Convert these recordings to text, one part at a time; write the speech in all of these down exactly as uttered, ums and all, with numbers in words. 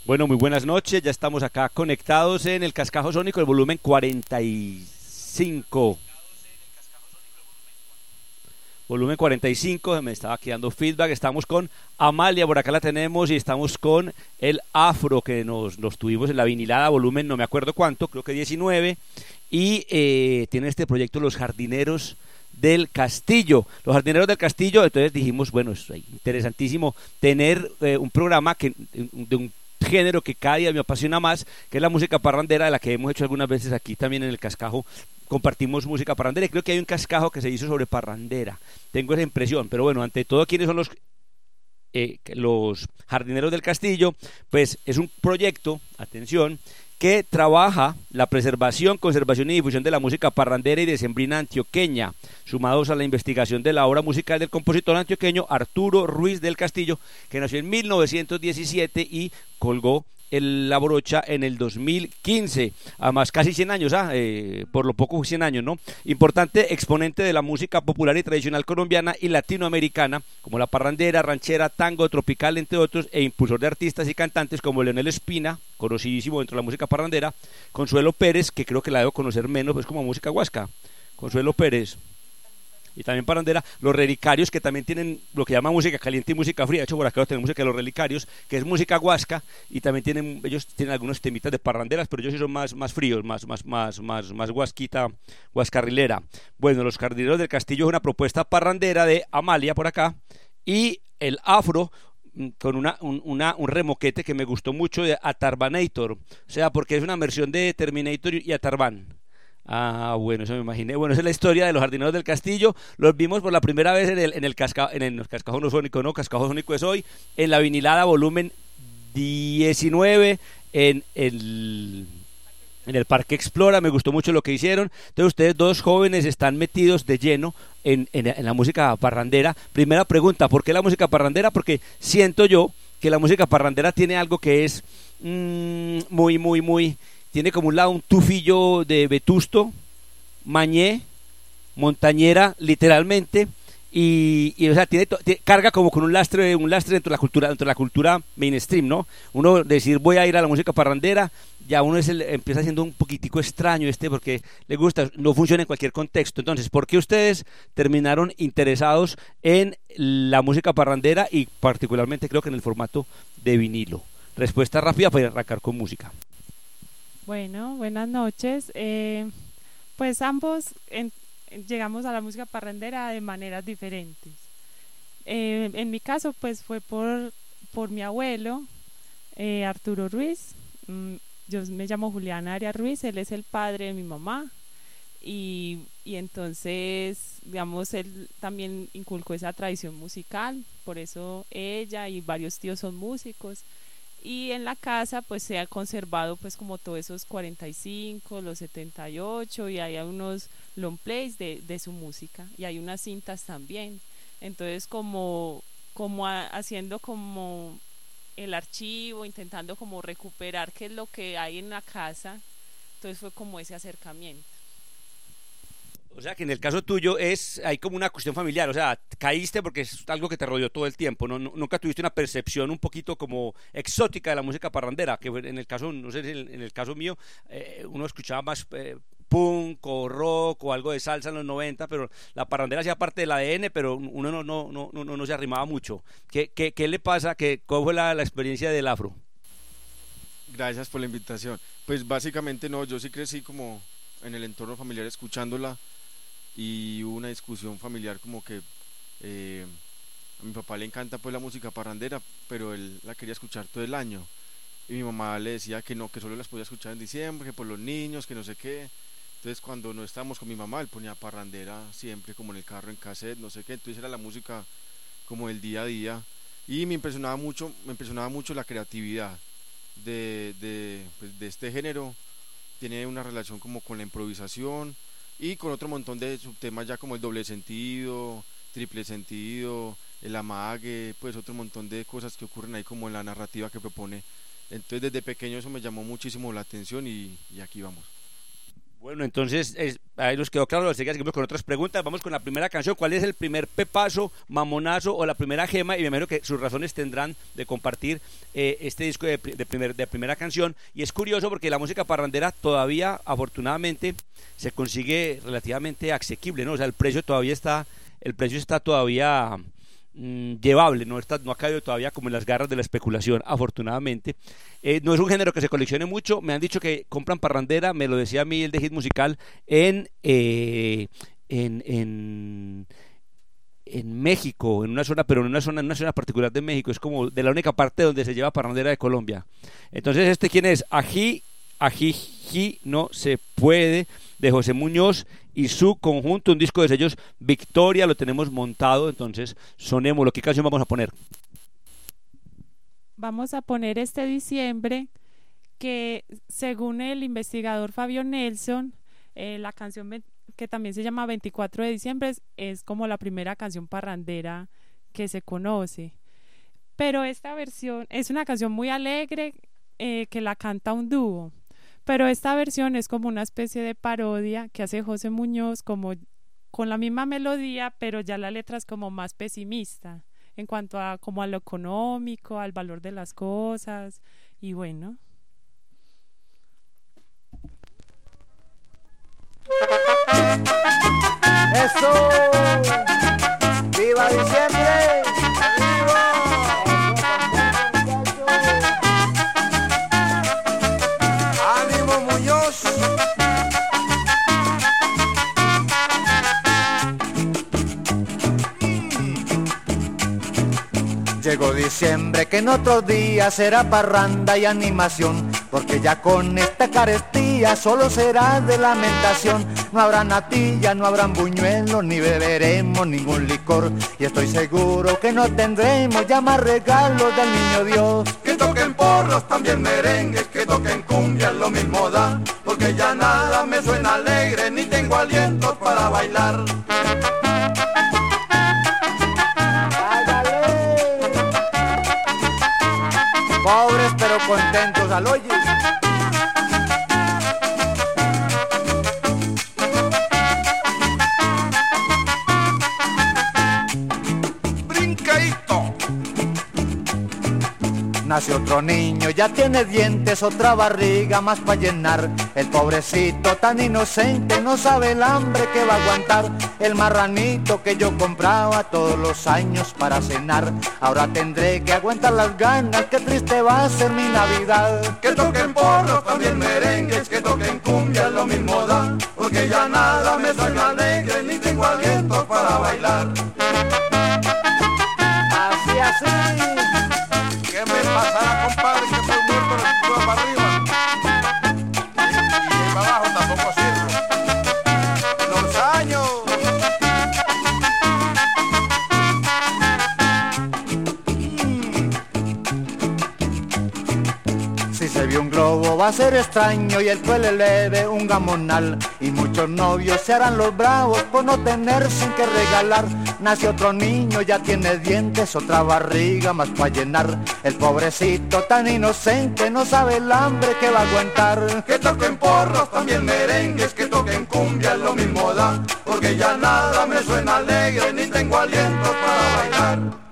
Bueno, muy buenas noches, ya estamos acá conectados en el Cascajo Sónico, el volumen cuarenta y cinco. Volumen cuarenta y cinco, me estaba aquí dando feedback, estamos con Amalia, por acá la tenemos, y estamos con el Afro, que nos, nos tuvimos en la vinilada, volumen no me acuerdo cuánto, creo que diecinueve, y eh, tiene este proyecto Los Jardineros del Castillo, Los Jardineros del Castillo. Entonces dijimos, bueno, es interesantísimo tener eh, un programa que, de un género que cada día me apasiona más, que es la música parrandera, de la que hemos hecho algunas veces aquí también en el Cascajo. Compartimos música parrandera y creo que hay un cascajo que se hizo sobre parrandera, tengo esa impresión. Pero bueno, ante todo, ¿quiénes son los eh, los Jardineros del Castillo? Pues es un proyecto, atención, que trabaja la preservación, conservación y difusión de la música parrandera y decembrina antioqueña, sumados a la investigación de la obra musical del compositor antioqueño Arturo Ruiz del Castillo, que nació en mil novecientos diecisiete y colgó el, la brocha en el dos mil quince, además casi cien años, ¿ah? eh, por lo poco cien años, ¿no? Importante exponente de la música popular y tradicional colombiana y latinoamericana, como la parrandera, ranchera, tango, tropical, entre otros, e impulsor de artistas y cantantes como Leonel Espina, conocidísimo dentro de la música parrandera, Consuelo Pérez, que creo que la debo conocer menos, pues como música huasca, Consuelo Pérez, y también parrandera, los Relicarios, que también tienen lo que llaman música caliente y música fría. De hecho, por acá tenemos música de los Relicarios, que es música huasca, y también tienen, ellos tienen algunos temitas de parranderas, pero ellos sí son más, más fríos, más, más, más, más, más huasquita, huascarrilera. Bueno, Los Jardineros del Castillo es una propuesta parrandera de Amalia por acá, y el Afro, con una, un, una, un remoquete que me gustó mucho, de Atarbanator, o sea, porque es una versión de Terminator y Atarban. Ah, bueno, eso me imaginé. Bueno, esa es la historia de Los Jardineros del Castillo. Los vimos por la primera vez en el, en el, casca, en el Cascajo no Sónico, no, Cascajo Sónico es hoy, en la vinilada volumen diecinueve, en el, en el Parque Explora. Me gustó mucho lo que hicieron. Entonces ustedes dos jóvenes están metidos de lleno en, en, en la música parrandera. Primera pregunta, ¿por qué la música parrandera? Porque siento yo que la música parrandera tiene algo que es mmm, muy, muy, muy... tiene como un lado un tufillo de vetusto, mañé, montañera, literalmente, y, y o sea, tiene, tiene, carga como con un lastre, un lastre dentro de la cultura, dentro de la cultura mainstream, ¿no? Uno decir voy a ir a la música parrandera, ya uno es el, empieza siendo un poquitico extraño este, porque le gusta, no funciona en cualquier contexto. Entonces, ¿por qué ustedes terminaron interesados en la música parrandera y particularmente creo que en el formato de vinilo? Respuesta rápida para arrancar con música. Bueno, buenas noches. Eh, pues ambos en, llegamos a la música parrandera de maneras diferentes. Eh, en mi caso, pues fue por, por mi abuelo, eh, Arturo Ruiz. Mm, yo me llamo Juliana Arias Ruiz, él es el padre de mi mamá. Y, y entonces, digamos, él también inculcó esa tradición musical, por eso ella y varios tíos son músicos. Y en la casa pues se ha conservado pues como todos esos cuarenta y cinco, los setenta y ocho, y hay unos long plays de, de su música y hay unas cintas también. Entonces como, como a, haciendo como el archivo, intentando como recuperar qué es lo que hay en la casa, entonces fue como ese acercamiento. O sea que en el caso tuyo es, hay como una cuestión familiar, o sea, caíste porque es algo que te rodeó todo el tiempo, ¿no? Nunca tuviste una percepción un poquito como exótica de la música parrandera, que en el caso, no sé, en el caso mío, eh, uno escuchaba más eh, punk o rock o algo de salsa en los noventa, pero la parrandera hacía parte del A D N, pero uno no, no, no, no, no se arrimaba mucho. ¿Qué, qué, qué le pasa? ¿Qué, ¿Cuál fue la, la experiencia del Afro? Gracias por la invitación. Pues básicamente no, yo sí crecí como en el entorno familiar escuchándola, y hubo una discusión familiar como que eh, a mi papá le encanta pues la música parrandera, pero él la quería escuchar todo el año, y mi mamá le decía que no, que solo las podía escuchar en diciembre, que por los niños, que no sé qué. Entonces cuando no estábamos con mi mamá, él ponía parrandera siempre como en el carro, en cassette, no sé qué. Entonces era la música como el día a día, y me impresionaba mucho, me impresionaba mucho la creatividad de, de, pues, de este género. Tiene una relación como con la improvisación y con otro montón de subtemas ya como el doble sentido, triple sentido, el amague, pues otro montón de cosas que ocurren ahí como en la narrativa que propone. Entonces desde pequeño eso me llamó muchísimo la atención, y, y aquí vamos. Bueno, entonces, es, ahí nos quedó claro, así que seguimos con otras preguntas. Vamos con la primera canción. ¿Cuál es el primer pepazo, mamonazo o la primera gema? Y me imagino que sus razones tendrán de compartir eh, este disco de, de, primer, de primera canción. Y es curioso porque la música parrandera todavía, afortunadamente, se consigue relativamente asequible, ¿no? O sea, el precio todavía está, el precio está todavía mmm, llevable, no está, no ha caído todavía como en las garras de la especulación, afortunadamente. Eh, no es un género que se coleccione mucho. Me han dicho que compran parrandera, me lo decía a mí el de Hit Musical, en, eh, en, en, en México, en una zona, pero en una zona, en una zona particular de México. Es como de la única parte donde se lleva parrandera de Colombia. Entonces, ¿este quién es? Ají, ají, ají, no se puede, de José Muñoz y su conjunto, un disco de sellos Victoria, lo tenemos montado. Entonces, sonémoslo. ¿Qué canción vamos a poner? Vamos a poner este diciembre, que según el investigador Fabio Nelson, eh, la canción que también se llama veinticuatro de diciembre es, es como la primera canción parrandera que se conoce. Pero esta versión es una canción muy alegre eh, que la canta un dúo. Pero esta versión es como una especie de parodia que hace José Muñoz, como con la misma melodía, pero ya la letra es como más pesimista en cuanto a como a lo económico, al valor de las cosas, y bueno. ¡Eso! ¡Viva diciembre! ¡Viva! ¡Ánimo, Muñoz! Llegó diciembre, que en otros días será parranda y animación, porque ya con esta carestía solo será de lamentación. No habrá natilla, no habrán buñuelos, ni beberemos ningún licor, y estoy seguro que no tendremos ya más regalos del niño Dios. Que toquen porros, también merengues, que toquen cumbias, lo mismo da, porque ya nada me suena alegre, ni tengo alientos para bailar. Pobres pero contentos al oye. Brincadito. Nace otro niño, ya tiene dientes, otra barriga más para llenar. El pobrecito tan inocente no sabe el hambre que va a aguantar. El marranito que yo compraba todos los años para cenar, ahora tendré que aguantar las ganas, qué triste va a ser mi Navidad. Que toquen porros, también merengues, que toquen cumbias, lo mismo da, porque ya nada me suena alegre, ni tengo aliento para bailar. Así, así. ¿Qué me pasará, compadre, que estoy muerto de cintura para arriba? Y, y para abajo tampoco sirve. Los años. Si se vio un globo va a ser extraño y el que le leve un gamonal, y muchos novios se harán los bravos por no tener sin que regalar. Nace otro niño, ya tiene dientes, otra barriga más para llenar. El pobrecito tan inocente no sabe el hambre que va a aguantar. Que toquen porros, también merengues, que toquen cumbias, lo mismo da, porque ya nada me suena alegre, ni tengo aliento para bailar.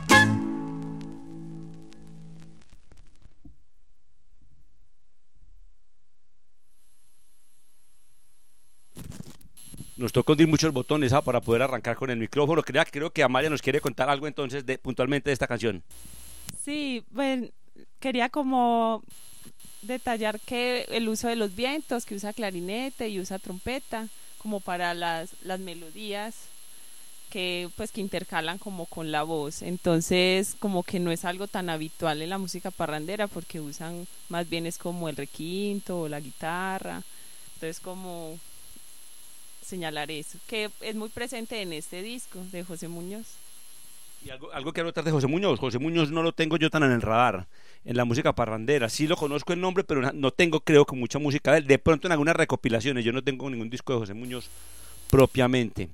Nos tocó hundir muchos botones ¿ah? para poder arrancar con el micrófono. Creo, creo que Amalia nos quiere contar algo entonces de, puntualmente de esta canción. Sí, bueno, quería como detallar que el uso de los vientos, que usa clarinete y usa trompeta como para las, las melodías que pues que intercalan como con la voz. Entonces como que no es algo tan habitual en la música parrandera, porque usan más bien es como el requinto o la guitarra. Entonces como señalar eso, que es muy presente en este disco de José Muñoz. Y algo, algo que anotar de José Muñoz. José Muñoz no lo tengo yo tan en el radar en la música parrandera. Sí lo conozco el nombre, pero no tengo, creo que mucha música de él. De pronto en algunas recopilaciones. Yo no tengo ningún disco de José Muñoz propiamente.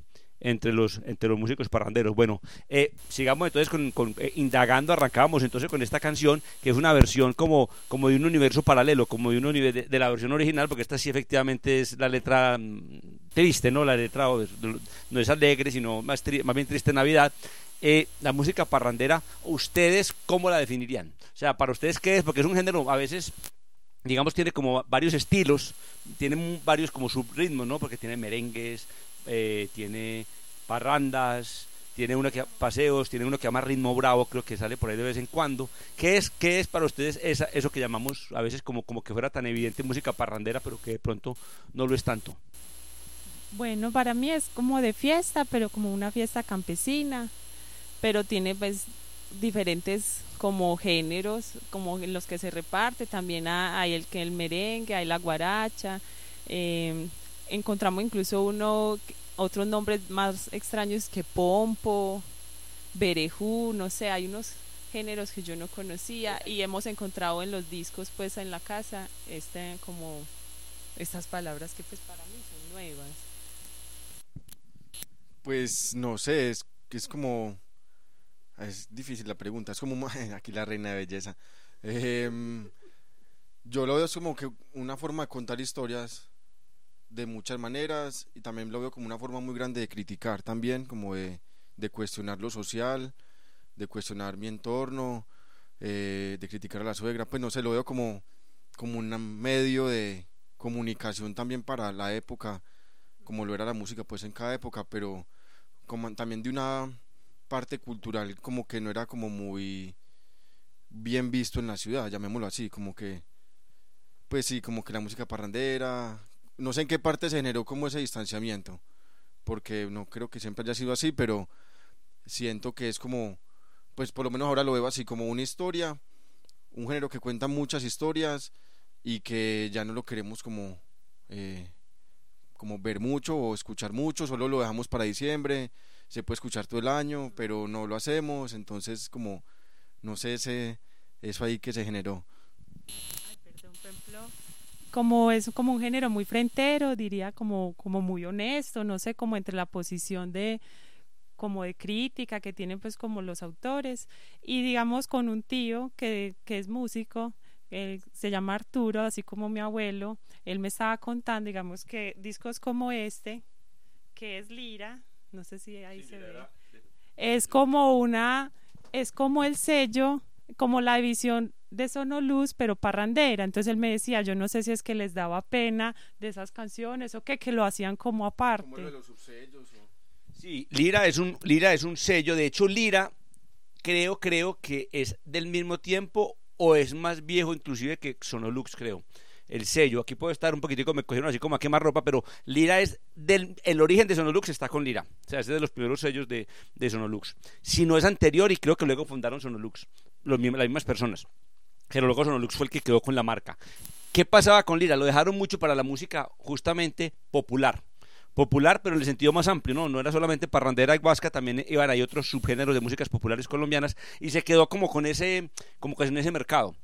entre los, entre los músicos parranderos. Bueno, eh, sigamos entonces con, con eh, indagando, arrancábamos entonces con esta canción, que es una versión como, como de un universo paralelo, como de un universo de, de la versión original, porque esta sí efectivamente es la letra mm, triste, ¿no? La letra no es alegre, sino más, tri, más bien triste Navidad. Eh, la música parrandera, ¿ustedes cómo la definirían? O sea, para ustedes, ¿qué es? Porque es un género, a veces, digamos, tiene como varios estilos, tiene varios como subritmos, ¿no? Porque tiene merengues, eh, tiene parrandas, tiene uno que paseos, tiene uno que llama ritmo bravo, creo que sale por ahí de vez en cuando. ¿Qué es, qué es para ustedes esa, eso que llamamos a veces como, como que fuera tan evidente música parrandera, pero que de pronto no lo es tanto? Bueno, para mí es como de fiesta, pero como una fiesta campesina, pero tiene pues diferentes como géneros, como en los que se reparte. También hay el que el merengue, hay la guaracha, eh, encontramos incluso uno otros nombres más extraños que pompo, berejú, no sé, hay unos géneros que yo no conocía y hemos encontrado en los discos pues en la casa este como estas palabras que pues para mí son nuevas. Pues no sé, es que es como es difícil la pregunta, es como aquí la reina de belleza. Eh, yo lo veo como que una forma de contar historias de muchas maneras y también lo veo como una forma muy grande de criticar también, como de, de cuestionar lo social, de cuestionar mi entorno, eh, de criticar a la suegra, pues no sé, lo veo como, como un medio de comunicación también para la época, como lo era la música pues en cada época, pero como también de una parte cultural como que no era como muy bien visto en la ciudad, llamémoslo así, como que pues sí, como que la música parrandera, no sé en qué parte se generó como ese distanciamiento, porque no creo que siempre haya sido así, pero siento que es como, pues por lo menos ahora lo veo así, como una historia, un género que cuenta muchas historias y que ya no lo queremos como eh, como ver mucho o escuchar mucho, solo lo dejamos para diciembre, se puede escuchar todo el año, pero no lo hacemos, entonces como, no sé, ese, eso ahí que se generó. Ay, perdón, por ejemplo, como es como un género muy frentero, diría como, como muy honesto, no sé, como entre la posición de como de crítica que tienen pues como los autores y digamos con un tío que, que es músico, él se llama Arturo, así como mi abuelo, él me estaba contando, digamos que discos como este, que es Lira, no sé si ahí sí, se ve, verdad. Es como una, es como el sello, como la división de Sonolux, pero parrandera. Entonces él me decía, yo no sé si es que les daba pena de esas canciones o qué, que lo hacían como aparte. Como lo de los subsellos. ¿O? Sí, Lira es un Lira es un sello. De hecho, Lira creo creo que es del mismo tiempo o es más viejo inclusive que Sonolux, creo. El sello, aquí puedo estar un poquitico, me cogieron así como a quemar ropa, pero Lira es del, el origen de Sonolux está con Lira, o sea, es de los primeros sellos de, de Sonolux, si no es anterior, y creo que luego fundaron Sonolux, los, las mismas personas, pero luego Sonolux fue el que quedó con la marca. ¿Qué pasaba con Lira? Lo dejaron mucho para la música justamente popular, popular, pero en el sentido más amplio, no, no era solamente parrandera y guasca, también iban ahí otros subgéneros de músicas populares colombianas y se quedó como con ese, como que en ese mercado.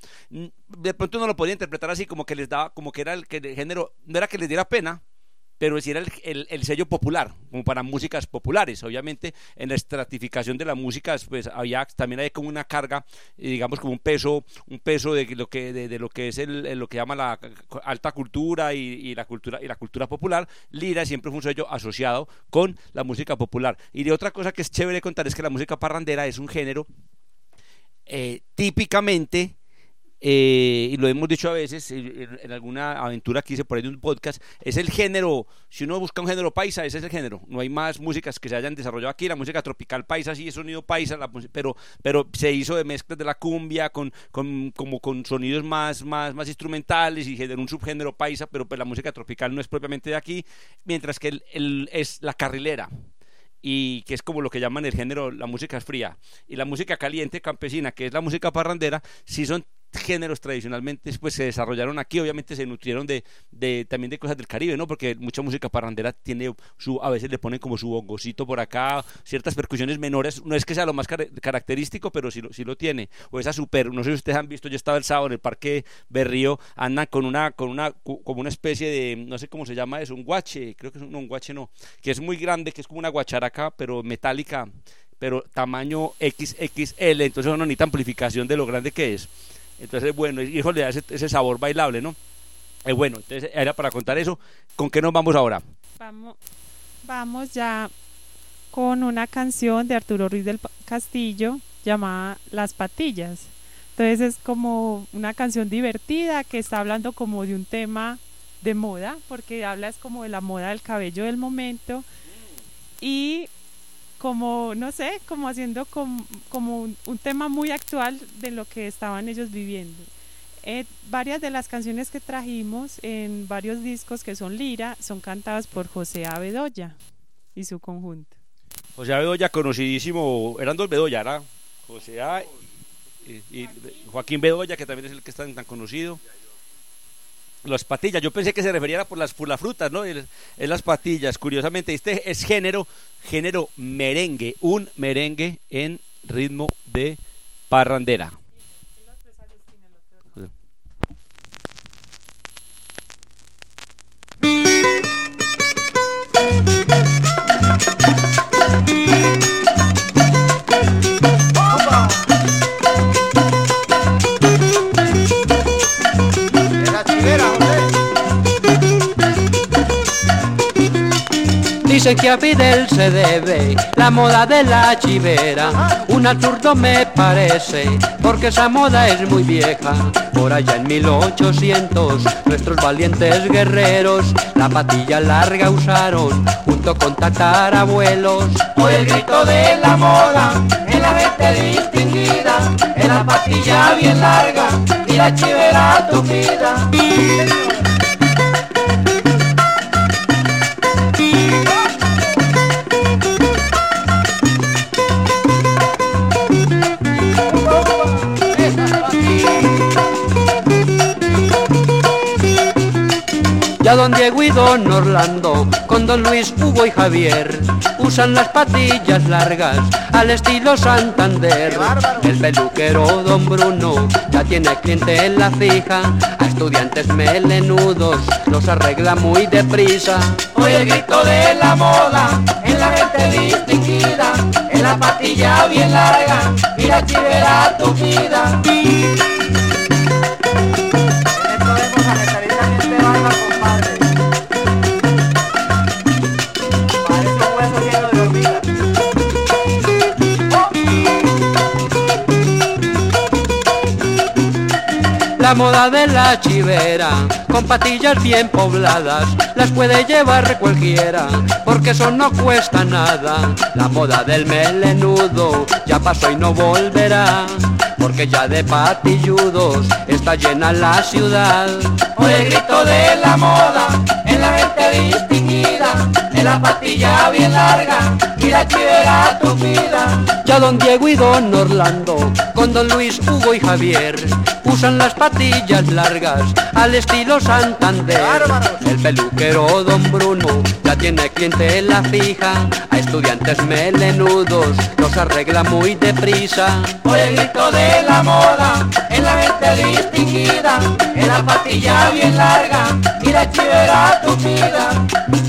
De pronto no lo podía interpretar así como que les daba, como que era el que el género, no era que les diera pena, pero sí era el, el, el sello popular, como para músicas populares. Obviamente en la estratificación de la música pues había también hay como una carga, digamos como un peso, un peso de lo que de, de lo que es el, el lo que llama la alta cultura y, y la cultura y la cultura popular. Lira siempre fue un sello asociado con la música popular. Y de otra cosa que es chévere contar es que la música parrandera es un género eh, típicamente Eh, y lo hemos dicho a veces en, en alguna aventura que hice por ahí de un podcast, es el género, si uno busca un género paisa, ese es el género, no hay más músicas que se hayan desarrollado aquí, la música tropical paisa sí es sonido paisa, la, pero, pero se hizo de mezclas de la cumbia con, con, como con sonidos más, más, más instrumentales y generó un subgénero paisa, pero pues la música tropical no es propiamente de aquí, mientras que el, el, es la carrilera, y que es como lo que llaman el género, la música fría, y la música caliente campesina, que es la música parrandera, sí son géneros tradicionalmente pues se desarrollaron aquí, obviamente se nutrieron de, de también de cosas del Caribe, ¿no? Porque mucha música parrandera tiene su, a veces le ponen como su bongocito por acá, ciertas percusiones menores, no es que sea lo más car característico, pero sí lo, sí lo tiene, o esa super, no sé si ustedes han visto, yo estaba el sábado en el Parque Berrío, andan con una, con una, como una especie de, no sé cómo se llama eso, un guache, creo que es un, no, un guache no, que es muy grande, que es como una guacharaca, pero metálica, pero tamaño equis equis ele, entonces no necesita amplificación de lo grande que es. Entonces, bueno, hijo, le da ese, ese sabor bailable, ¿no? Eh, bueno, entonces era para contar eso. ¿Con qué nos vamos ahora? Vamos, vamos ya con una canción de Arturo Ruiz del Castillo llamada Las Patillas. Entonces es como una canción divertida que está hablando como de un tema de moda, porque habla es como de la moda del cabello del momento y como, no sé, como haciendo com, como un, un tema muy actual de lo que estaban ellos viviendo. Eh, varias de las canciones que trajimos en varios discos que son Lira son cantadas por José A. Bedoya y su conjunto. José A. Bedoya, conocidísimo, eran dos Bedoya, ¿verdad? José A. Y, y Joaquín Bedoya, que también es el que está tan conocido. Las patillas, yo pensé que se refería por las, por las frutas, ¿no? Es, es las patillas, curiosamente, este es género, género merengue, un merengue en ritmo de parrandera. Dicen que a Fidel se debe la moda de la chivera. Un absurdo me parece, porque esa moda es muy vieja. Por allá en mil ochocientos, nuestros valientes guerreros la patilla larga usaron, junto con tatarabuelos. Hoy el grito de la moda, en la gente distinguida, en la patilla bien larga y la chivera tupida. Ya don Diego y don Orlando, con don Luis, Hugo y Javier, usan las patillas largas al estilo Santander. El peluquero don Bruno ya tiene cliente en la fija, a estudiantes melenudos los arregla muy deprisa. Hoy el grito de la moda, en la gente distinguida, en la patilla bien larga y la chivera tupida. La moda de la chivera, con patillas bien pobladas, las puede llevar cualquiera, porque eso no cuesta nada. La moda del melenudo ya pasó y no volverá, porque ya de patilludos está llena la ciudad. Hoy el grito de la moda, en la gente distinguida, en la patilla bien larga y la chivera tupida. Ya don Diego y don Orlando, con don Luis, Hugo y Javier, usan las patillas largas al estilo Santander. El peluquero don Bruno ya tiene cliente en la fija, a estudiantes melenudos los arregla muy deprisa. Hoy el grito de la moda, en la gente distinguida, en la patilla bien larga y la chivera tupida.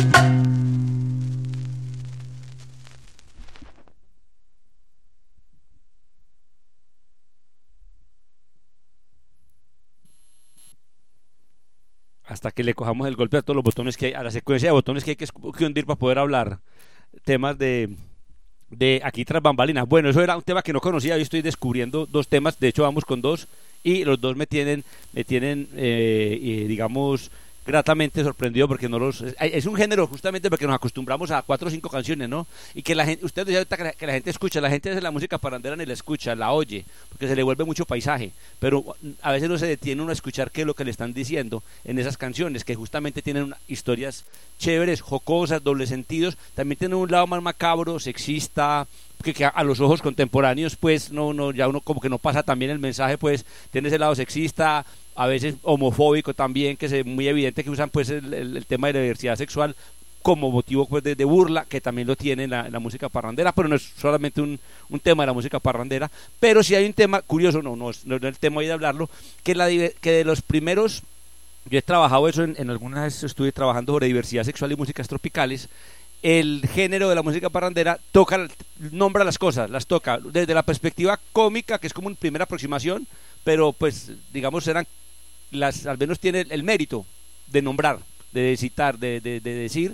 Hasta que le cojamos el golpe a todos los botones que hay, a la secuencia de botones que hay que, que hundir para poder hablar temas de, de aquí tras bambalinas. Bueno, eso era un tema que no conocía, yo estoy descubriendo dos temas, de hecho vamos con dos y los dos me tienen, me tienen eh, eh, digamos, gratamente sorprendido porque no los es un género justamente porque nos acostumbramos a cuatro o cinco canciones, ¿no? Y que la gente, ustedes decían ahorita que la, que la gente escucha, la gente hace la música parrandera ni la escucha, la oye, porque se le vuelve mucho paisaje, pero a veces no se detiene uno a escuchar qué es lo que le están diciendo en esas canciones, que justamente tienen una, historias chéveres, jocosas, dobles sentidos, también tienen un lado más macabro, sexista, que, que a los ojos contemporáneos pues no, no, ya uno como que no pasa también el mensaje, pues tiene ese lado sexista, a veces homofóbico también, que es muy evidente que usan pues el, el, el tema de la diversidad sexual como motivo pues de, de burla, que también lo tiene en la, en la música parrandera, pero no es solamente un, un tema de la música parrandera, pero sí hay un tema curioso, no, no, es, no es el tema hoy de hablarlo, que, la, que de los primeros, yo he trabajado eso en, en algunas veces estuve trabajando sobre diversidad sexual y músicas tropicales. El género de la música parrandera toca, nombra las cosas, las toca desde la perspectiva cómica, que es como una primera aproximación, pero pues digamos eran las, al menos tiene el, el mérito de nombrar, de citar, de, de, de decir,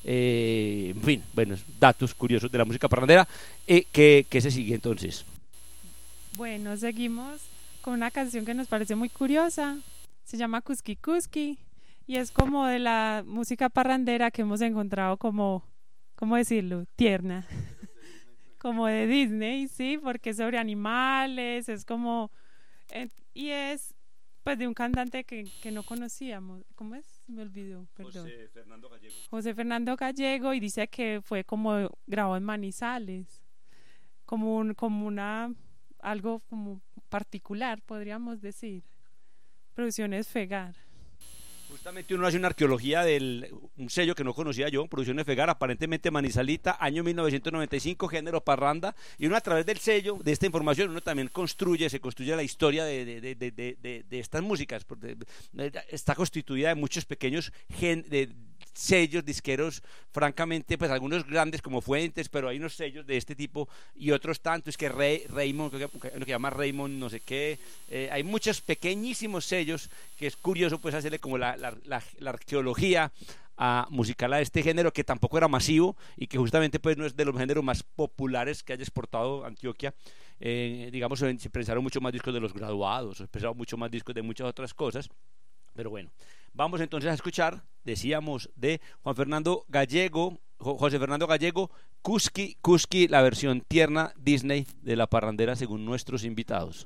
eh, en fin, bueno, datos curiosos de la música parrandera. Eh, ¿qué, ¿Qué se sigue entonces? Bueno, seguimos con una canción que nos parece muy curiosa, se llama Cusqui Cusqui y es como de la música parrandera que hemos encontrado como, ¿cómo decirlo?, tierna, como de Disney, sí, porque es sobre animales, es como, eh, y es pues de un cantante que, que no conocíamos, ¿cómo es? Me olvidó, perdón. José Fernando Gallego. José Fernando Gallego, y dice que fue como grabado en Manizales, como un, como una, algo como particular, podríamos decir. Producciones Fegar. Justamente uno hace una arqueología del un sello que no conocía yo, Producciones Fegar, aparentemente Manizalita, año mil novecientos noventa y cinco, género parranda, y uno a través del sello, de esta información, uno también construye, se construye la historia de, de, de, de, de, de estas músicas, porque está constituida de muchos pequeños gen, de, sellos disqueros, francamente, pues algunos grandes como Fuentes, pero hay unos sellos de este tipo y otros tantos, que Rey, Raymond, lo que, que llama Raymond no sé qué, eh, hay muchos pequeñísimos sellos que es curioso pues hacerle como la, la, la, la arqueología a, musical a este género, que tampoco era masivo y que justamente pues no es de los géneros más populares que haya exportado Antioquia. Eh, digamos, se pensaron mucho más discos de Los Graduados, se pensaron mucho más discos de muchas otras cosas, pero bueno, vamos entonces a escuchar, decíamos, de Juan Fernando Gallego, José Fernando Gallego, Cusqui Cusqui, la versión tierna Disney de la parrandera según nuestros invitados.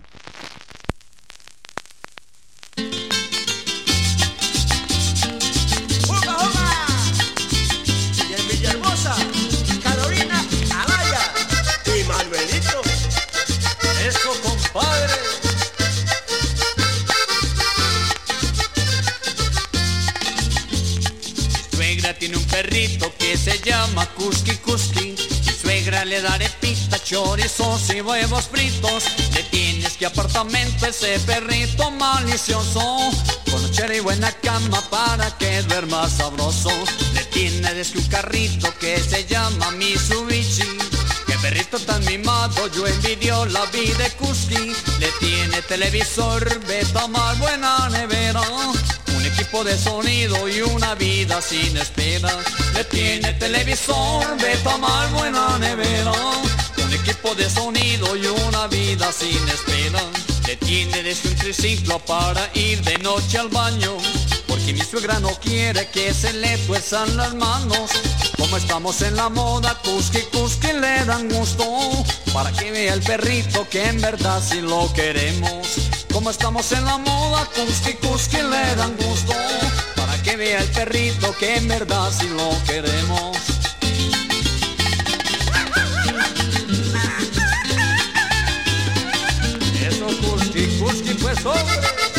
¡Hola, hola! Y en Villahermosa, Carolina Alaya y Manuelito. ¡Eso, compadre! Tiene un perrito que se llama Cusqui Cusqui. Mi suegra le da arepita, chorizos y huevos fritos. Le tienes que apartamento ese perrito malicioso, con nochera y buena cama para que duerma sabroso. Le tiene de su carrito que se llama Mitsubishi. Qué perrito tan mimado, yo envidio la vida de Cusqui. Le tiene televisor, beta más buena nevera, un equipo de sonido y una vida sin espera. Le tiene televisor, beta mal, buena nevera, un equipo de sonido y una vida sin espera. Le tiene desde un triciclo para ir de noche al baño, porque mi suegra no quiere que se le tuerzan las manos. Como estamos en la moda, Cusqui Cusqui le dan gusto, para que vea el perrito que en verdad sí lo queremos. Como estamos en la moda, Cusqui Cusqui le dan gusto, para que vea el perrito que en verdad sí lo queremos. Eso, Cusqui Cusqui, pues hombre.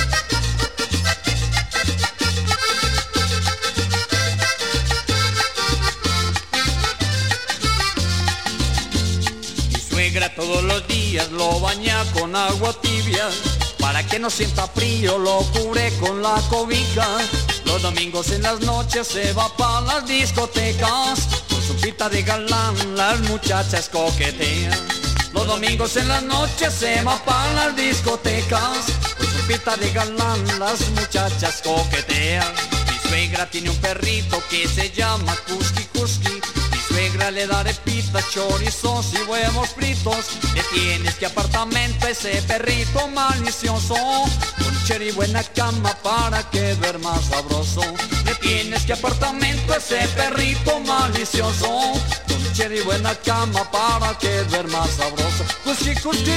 Mi suegra todos los días lo baña con agua tibia, para que no sienta frío lo cubre con la cobija. Los domingos en las noches se va pa' las discotecas, con su pita de galán las muchachas coquetean. Los domingos en las noches se va pa' las discotecas, con su pita de galán las muchachas coquetean. Mi suegra tiene un perrito que se llama Cusqui Cusqui. Mi suegra le da arepita, chorizos y huevos fritos. Le tienes que apartamento ese perrito malicioso, con cherry buena cama para que duerma sabroso. Le tienes que apartamento ese perrito malicioso, con cherry buena cama para que duerma sabroso. Cusqui Cusqui.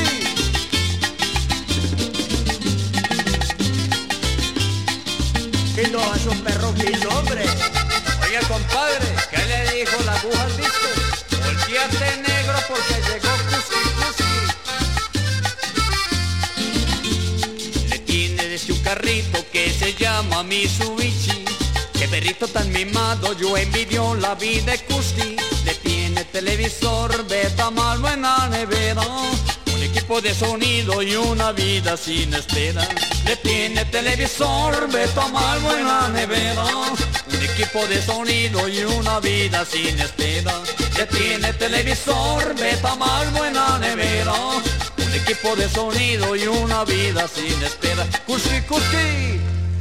Y no es un perro fino, hombre. Oiga, compadre, ¿qué le dijo la aguja al disco? Volteate negro. alegro porque llegó Cusqui Cusqui. Le tiene desde un carrito que se llama Mitsubishi. Qué perrito tan mimado, yo envidio la vida de Cusqui. Le tiene televisor, beta malo en la nevera, un equipo de sonido y una vida sin espera. Le tiene televisor, beta malo en la nevera, un equipo de sonido y una vida sin espera. Le tiene televisor, beta malo en la nevera, un equipo de sonido y una vida sin espera. Cusqui, Cusqui.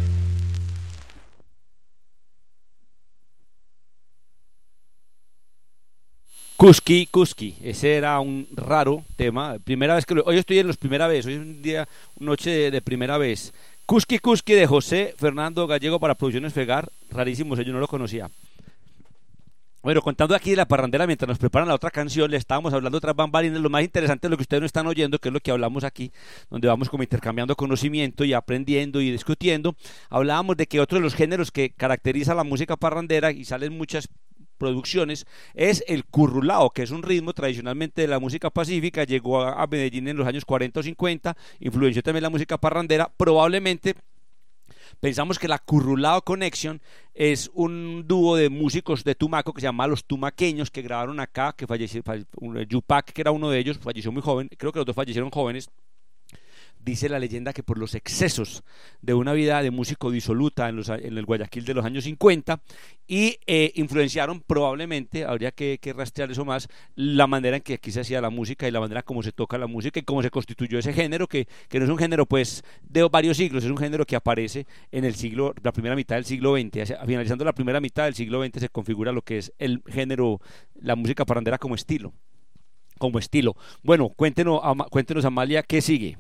Cusqui, Cusqui, ese era un raro tema, primera vez que lo, hoy estoy en los primera vez, hoy es un día, noche de, de primera vez. Cusqui, Cusqui de José Fernando Gallego para Producciones Fegar, rarísimo, yo no lo conocía. Bueno, contando aquí de la parrandera, mientras nos preparan la otra canción, le estábamos hablando de otras bambalinas, lo más interesante es lo que ustedes no están oyendo, que es lo que hablamos aquí, donde vamos como intercambiando conocimiento y aprendiendo y discutiendo. Hablábamos de que otro de los géneros que caracteriza la música parrandera, y salen muchas producciones, es el currulao, que es un ritmo tradicionalmente de la música pacífica, llegó a, a Medellín en los años cuarenta o cincuenta, influenció también la música parrandera. Probablemente pensamos que la Currulao Connection es un dúo de músicos de Tumaco que se llama Los Tumaqueños, que grabaron acá, que falleció, Yupac, que era uno de ellos, falleció muy joven, creo que los dos fallecieron jóvenes. Dice la leyenda que por los excesos de una vida de músico disoluta en, los, en el Guayaquil de los años cincuenta, y eh, influenciaron probablemente, habría que, que rastrear eso más, la manera en que aquí se hacía la música y la manera como se toca la música y cómo se constituyó ese género, que, que no es un género pues de varios siglos, es un género que aparece en el siglo, la primera mitad del siglo veinte, finalizando la primera mitad del siglo veinte se configura lo que es el género, la música parrandera como estilo, como estilo. Bueno, cuéntenos, Ama, cuéntenos Amalia, ¿qué sigue?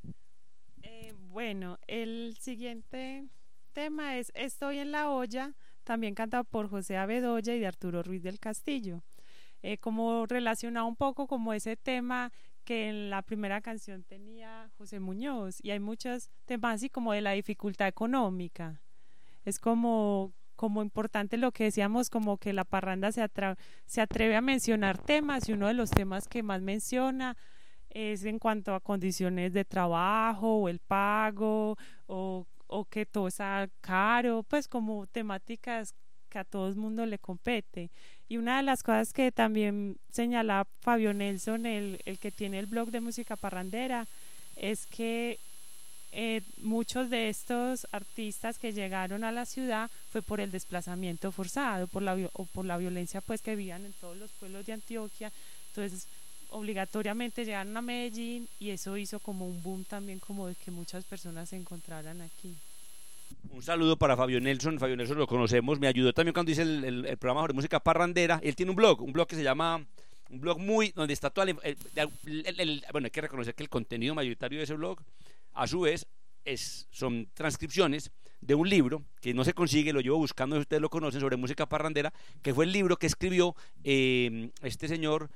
Bueno, el siguiente tema es Estoy en la olla, también cantado por José Abedoya y de Arturo Ruiz del Castillo. Eh, como relacionado un poco como ese tema que en la primera canción tenía José Muñoz, y hay muchos temas así como de la dificultad económica. Es como, como importante lo que decíamos, como que la parranda se, atra- se atreve a mencionar temas, y uno de los temas que más menciona es en cuanto a condiciones de trabajo o el pago o, o que todo está caro, pues como temáticas que a todo el mundo le compete. Y una de las cosas que también señala Fabio Nelson, el, el que tiene el blog de música parrandera, es que eh, muchos de estos artistas que llegaron a la ciudad fue por el desplazamiento forzado, por la, o por la violencia pues que vivían en todos los pueblos de Antioquia. Entonces obligatoriamente llegaron a Medellín, y eso hizo como un boom también, como de que muchas personas se encontraran aquí. Un saludo para Fabio Nelson. Fabio Nelson lo conocemos, me ayudó también cuando hice el, el, el programa sobre música parrandera. Él tiene un blog, un blog que se llama, un blog muy, donde está toda la, el, el, el, bueno, hay que reconocer que el contenido mayoritario de ese blog, a su vez, es, son transcripciones de un libro que no se consigue, lo llevo buscando, ustedes lo conocen, sobre música parrandera, que fue el libro que escribió eh, este señor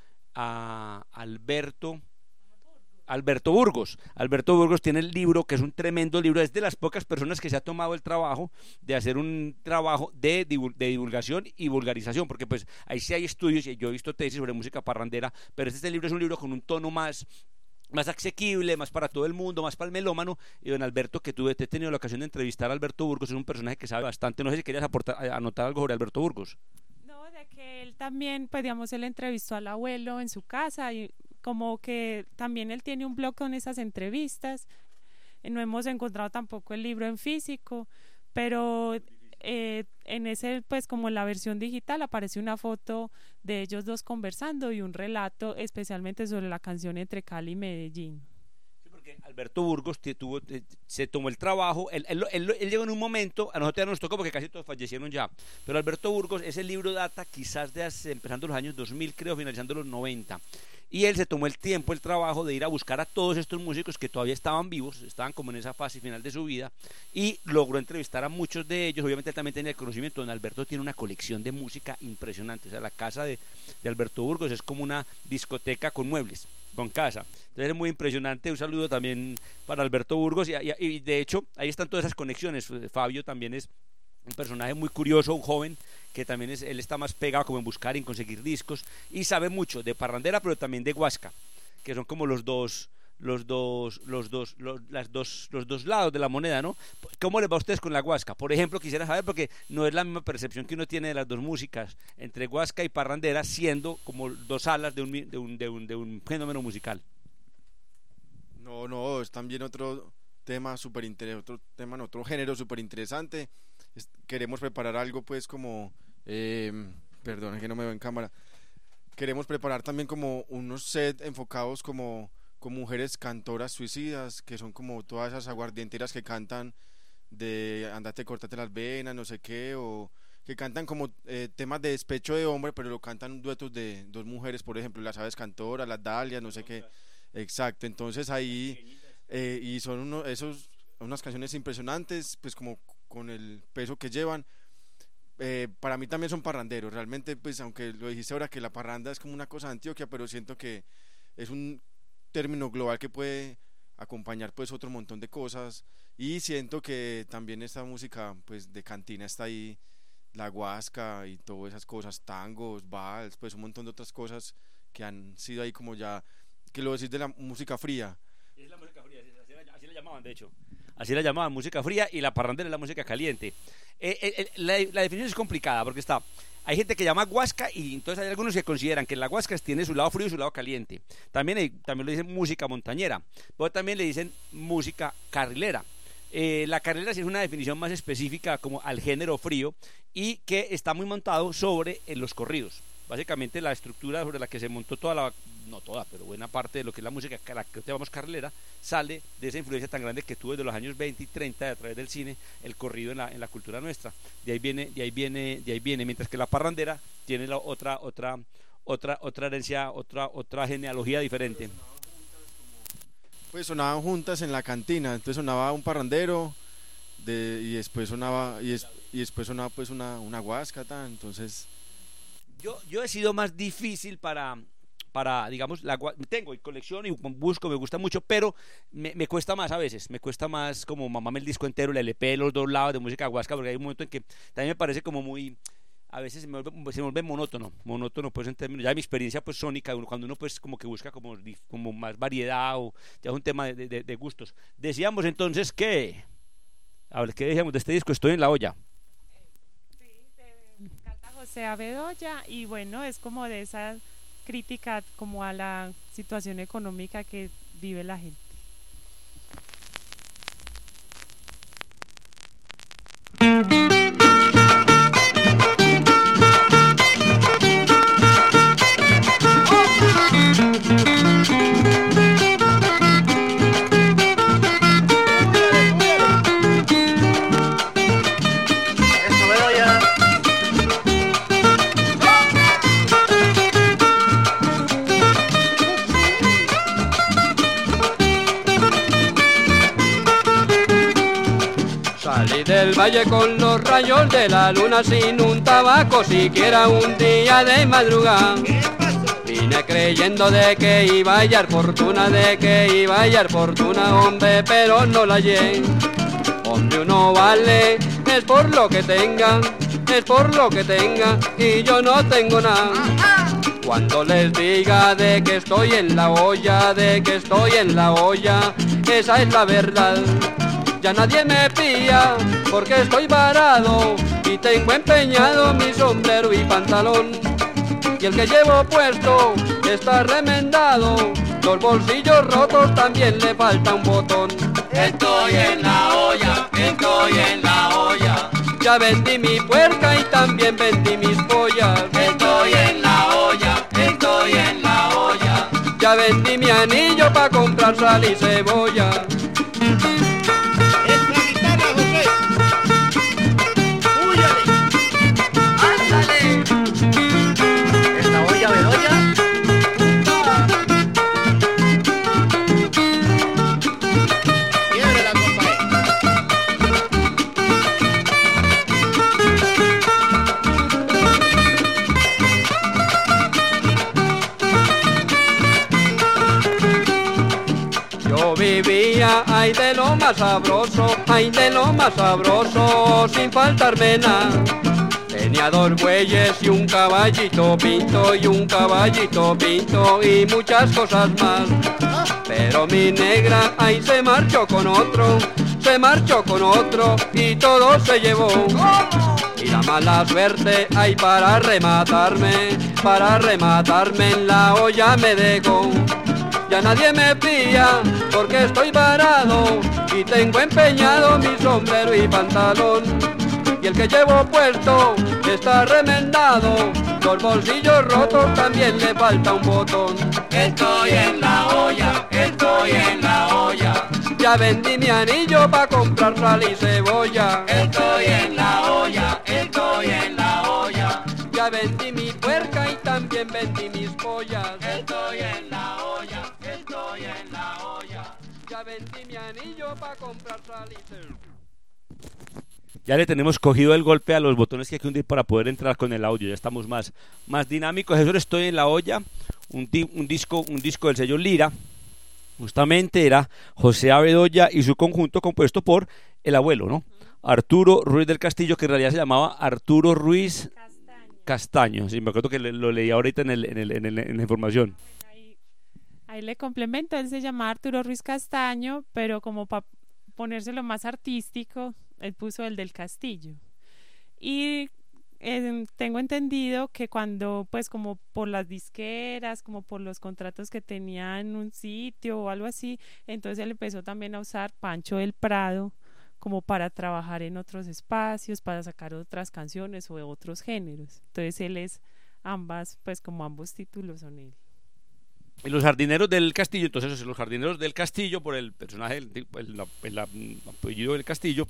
a Alberto Alberto Burgos. Alberto Burgos tiene el libro, que es un tremendo libro, es de las pocas personas que se ha tomado el trabajo de hacer un trabajo de, de divulgación y vulgarización, porque pues ahí sí hay estudios, y yo he visto tesis sobre música parrandera, pero este libro es un libro con un tono más más asequible, más para todo el mundo, más para el melómano. Y don Alberto, que tuve, he tenido la ocasión de entrevistar a Alberto Burgos, es un personaje que sabe bastante. No sé si querías aportar, anotar algo sobre Alberto Burgos. No, de que él también, pues digamos, él entrevistó al abuelo en su casa, y como que también él tiene un blog con esas entrevistas. No hemos encontrado tampoco el libro en físico, pero eh, en ese, pues como en la versión digital, aparece una foto de ellos dos conversando y un relato especialmente sobre la canción Entre Cali y Medellín. Sí, porque Alberto Burgos tuvo, se tomó el trabajo, él, él, él, él llegó en un momento, a nosotros ya no nos tocó porque casi todos fallecieron ya, pero Alberto Burgos, ese libro data quizás de hace, empezando los años dos mil, creo, finalizando los noventa. Y él se tomó el tiempo, el trabajo de ir a buscar a todos estos músicos que todavía estaban vivos, estaban como en esa fase final de su vida, y logró entrevistar a muchos de ellos. Obviamente él también tenía el conocimiento. Don Alberto tiene una colección de música impresionante, o sea, la casa de, de Alberto Burgos es como una discoteca con muebles, con casa. Entonces es muy impresionante. Un saludo también para Alberto Burgos, y, y, y de hecho ahí están todas esas conexiones. Fabio también es un personaje muy curioso, un joven que también es, él está más pegado como en buscar y en conseguir discos y sabe mucho de parrandera pero también de guasca, que son como los dos los dos los dos los, las dos los dos lados de la moneda, ¿no? ¿Cómo les va a ustedes con la guasca? Por ejemplo, quisiera saber, porque no es la misma percepción que uno tiene de las dos músicas entre guasca y parrandera, siendo como dos alas de un de un de un, de un fenómeno musical. No, no, es también otro tema súper interesante, otro tema, no, otro género súper interesante. Queremos preparar algo pues como, eh, perdón, es que no me veo en cámara, queremos preparar también como unos set enfocados como con mujeres cantoras suicidas, que son como todas esas aguardienteras que cantan de andate, córtate las venas, no sé qué, o que cantan como eh, temas de despecho de hombre, pero lo cantan duetos de dos mujeres, por ejemplo, las aves cantoras, las dalias, no sé qué, exacto, entonces ahí, eh, y son uno, esos, unas canciones impresionantes, pues como con el peso que llevan. Eh, para mí también son parranderos, realmente, pues aunque lo dijiste ahora que la parranda es como una cosa de Antioquia, pero siento que es un término global que puede acompañar pues otro montón de cosas, y siento que también esta música pues de cantina está ahí, la guasca y todas esas cosas, tangos, vals, pues un montón de otras cosas que han sido ahí como ya, que lo decís de la música fría. Es la música fría, así la, así la llamaban de hecho. Así la llamaban, música fría, y la parrandera es la música caliente. Eh, eh, la, la definición es complicada porque está, hay gente que llama guasca y entonces hay algunos que consideran que la guasca tiene su lado frío y su lado caliente. También, hay, también le dicen música montañera, pero también le dicen música carrilera. Eh, la carrilera sí es una definición más específica como al género frío y que está muy montado sobre eh, los corridos. Básicamente la estructura sobre la que se montó toda la, no toda, pero buena parte de lo que es la música, la que llamamos carrilera, sale de esa influencia tan grande que tuvo desde los años veinte y treinta a través del cine, el corrido en la, en la cultura nuestra. De ahí viene, de ahí viene, de ahí viene, mientras que la parrandera tiene la otra, otra, otra, otra herencia, otra, otra genealogía diferente. Pues sonaban juntas en la cantina, entonces sonaba un parrandero de, y después sonaba y, es, y después sonaba pues una, una guasca, tan, entonces. Yo, yo he sido más difícil para, para digamos, la, tengo y colección y busco, me gusta mucho, pero me, me cuesta más a veces, me cuesta más como mamarme el disco entero, el L P, los dos lados de música guasca, porque hay un momento en que también me parece como muy, a veces se me vuelve, se me vuelve monótono, monótono pues en términos, ya mi experiencia pues sónica, cuando uno pues como que busca como, como más variedad o ya es un tema de, de, de gustos. Decíamos entonces que, a ver, ¿qué decíamos de este disco? Estoy en la olla. José Bedoya, y bueno, es como de esa crítica como a la situación económica que vive la gente. Del valle con los rayos de la luna sin un tabaco, siquiera un día de madrugada. Vine creyendo de que iba a hallar fortuna, de que iba a hallar fortuna, hombre, pero no la hallé. Hombre, uno vale, es por lo que tenga, es por lo que tenga, y yo no tengo nada. Cuando les diga de que estoy en la olla, de que estoy en la olla, esa es la verdad. Ya nadie me pilla porque estoy varado y tengo empeñado mi sombrero y pantalón. Y el que llevo puesto está remendado, los bolsillos rotos también le falta un botón. Estoy en la olla, estoy en la olla. Ya vendí mi puerca y también vendí mis pollas. Estoy en la olla, estoy en la olla. Ya vendí mi anillo pa' comprar sal y cebolla. ay de lo más sabroso, ay de lo más sabroso, sin faltarme nada. Tenía dos bueyes y un caballito pinto, y un caballito pinto, y muchas cosas más. Pero mi negra, ay, se marchó con otro, se marchó con otro, y todo se llevó. Y la mala suerte, ay, para rematarme, para rematarme en la olla me dejó. Ya nadie me pilla porque estoy parado y tengo empeñado mi sombrero y pantalón. Y el que llevo puesto está remendado, los bolsillos rotos también le falta un botón. Estoy en la olla, estoy en la olla. Ya vendí mi anillo pa' comprar sal y cebolla. Estoy en la olla, estoy en la olla. Ya vendí mi puerca y también vendí mis pollas. Estoy en la olla, estoy en la olla. Ya vendí mi anillo pa' comprar sal y cebolla. Ya le tenemos cogido el golpe a los botones que hay que hundir para poder entrar con el audio. Ya estamos más, más dinámicos. Eso Estoy en la olla, un, un, disco, un disco del sello Lira. Justamente era José A. Bedoya y su conjunto compuesto por el abuelo, ¿no? Arturo Ruiz del Castillo, que en realidad se llamaba Arturo Ruiz Castaño. Castaño. Sí, me acuerdo que le, lo leí ahorita en, el, en, el, en, el, en la información. Ahí, ahí le complemento, él se llama Arturo Ruiz Castaño, pero como para ponérselo más artístico, él puso el del Castillo. Y eh, tengo entendido que cuando, pues como por las disqueras, como por los contratos que tenía en un sitio o algo así, entonces él empezó también a usar Pancho del Prado como para trabajar en otros espacios, para sacar otras canciones o de otros géneros. Entonces él es ambas, pues como ambos títulos son él. Y los jardineros del Castillo, entonces los jardineros del Castillo, por el personaje, el, el, el, el apellido del Castillo.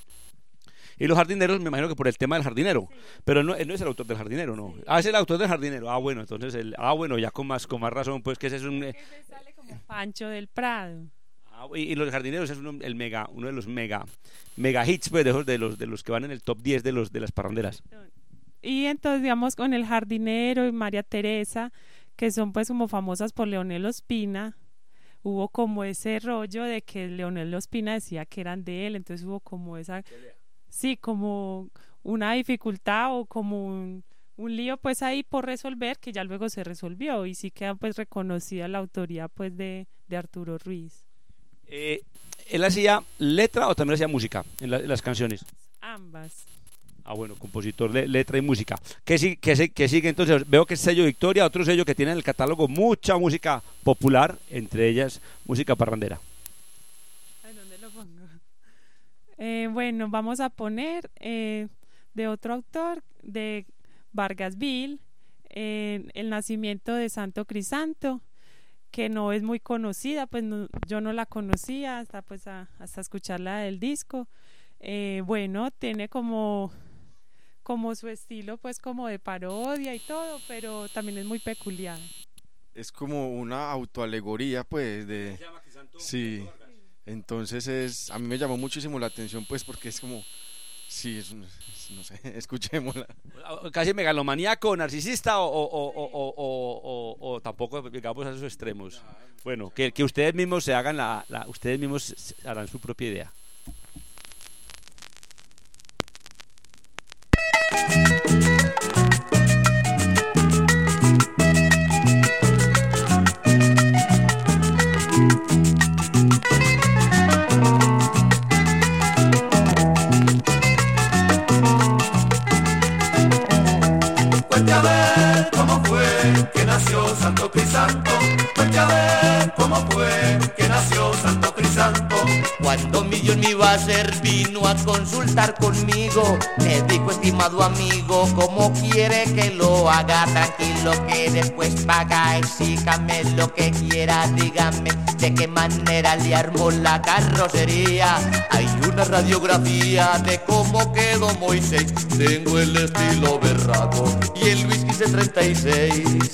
Y los jardineros, me imagino que por el tema del jardinero, sí. Pero no, él no es el autor del jardinero, ¿no? Sí. Ah, es el autor del jardinero. Ah, bueno, entonces, el, ah, bueno, ya con más, con más razón, pues que ese es un... Eh, sale como Pancho del Prado. Ah, y, y los jardineros es uno, el mega, uno de los mega, mega hits, pues, de, de, los, de los que van en el top diez de, los, de las parranderas. Y entonces, digamos, con el jardinero y María Teresa, que son pues como famosas por Leonel Ospina, hubo como ese rollo de que Leonel Ospina decía que eran de él, entonces hubo como esa... Sí, como una dificultad o como un, un lío pues ahí por resolver, que ya luego se resolvió y sí queda pues reconocida la autoría pues de, de Arturo Ruiz. Eh, ¿Él hacía letra o también hacía música en, la, en las canciones? Ambas. Ah, bueno, compositor, le, letra y música. ¿Qué, qué, ¿Qué sigue entonces? Veo que es sello Victoria, otro sello que tiene en el catálogo mucha música popular, entre ellas música parrandera. ¿Dónde lo pongo? Eh, bueno, vamos a poner eh, de otro autor, de Vargas Vil, eh, El nacimiento de Santo Crisanto, que no es muy conocida, pues no, yo no la conocía hasta, pues, a, hasta escucharla del disco. Eh, bueno, tiene como, como su estilo, pues como de parodia y todo, pero también es muy peculiar. Es como una autoalegoría, pues, de... ¿Se llama Crisanto? Sí. Entonces es, a mí me llamó muchísimo la atención, pues, porque es como, sí, es, es, no sé, escuchémosla. Casi megalomaníaco, narcisista o, o, o, o, o, o, o tampoco llegamos a esos extremos. Bueno, que, que ustedes mismos se hagan la, la, ustedes mismos harán su propia idea. Santo Crisanto, cuente a ver cómo fue que nació Santo Crisanto. Cuando Millón me iba a hacer vino a consultar conmigo, me dijo: estimado amigo, ¿cómo quiere que lo haga? Tranquilo que después paga, exíjame lo que quiera, dígame de qué manera le armó la carrocería. Hay una radiografía de cómo quedó Moisés, tengo el estilo berraco y el whisky C treinta y seis.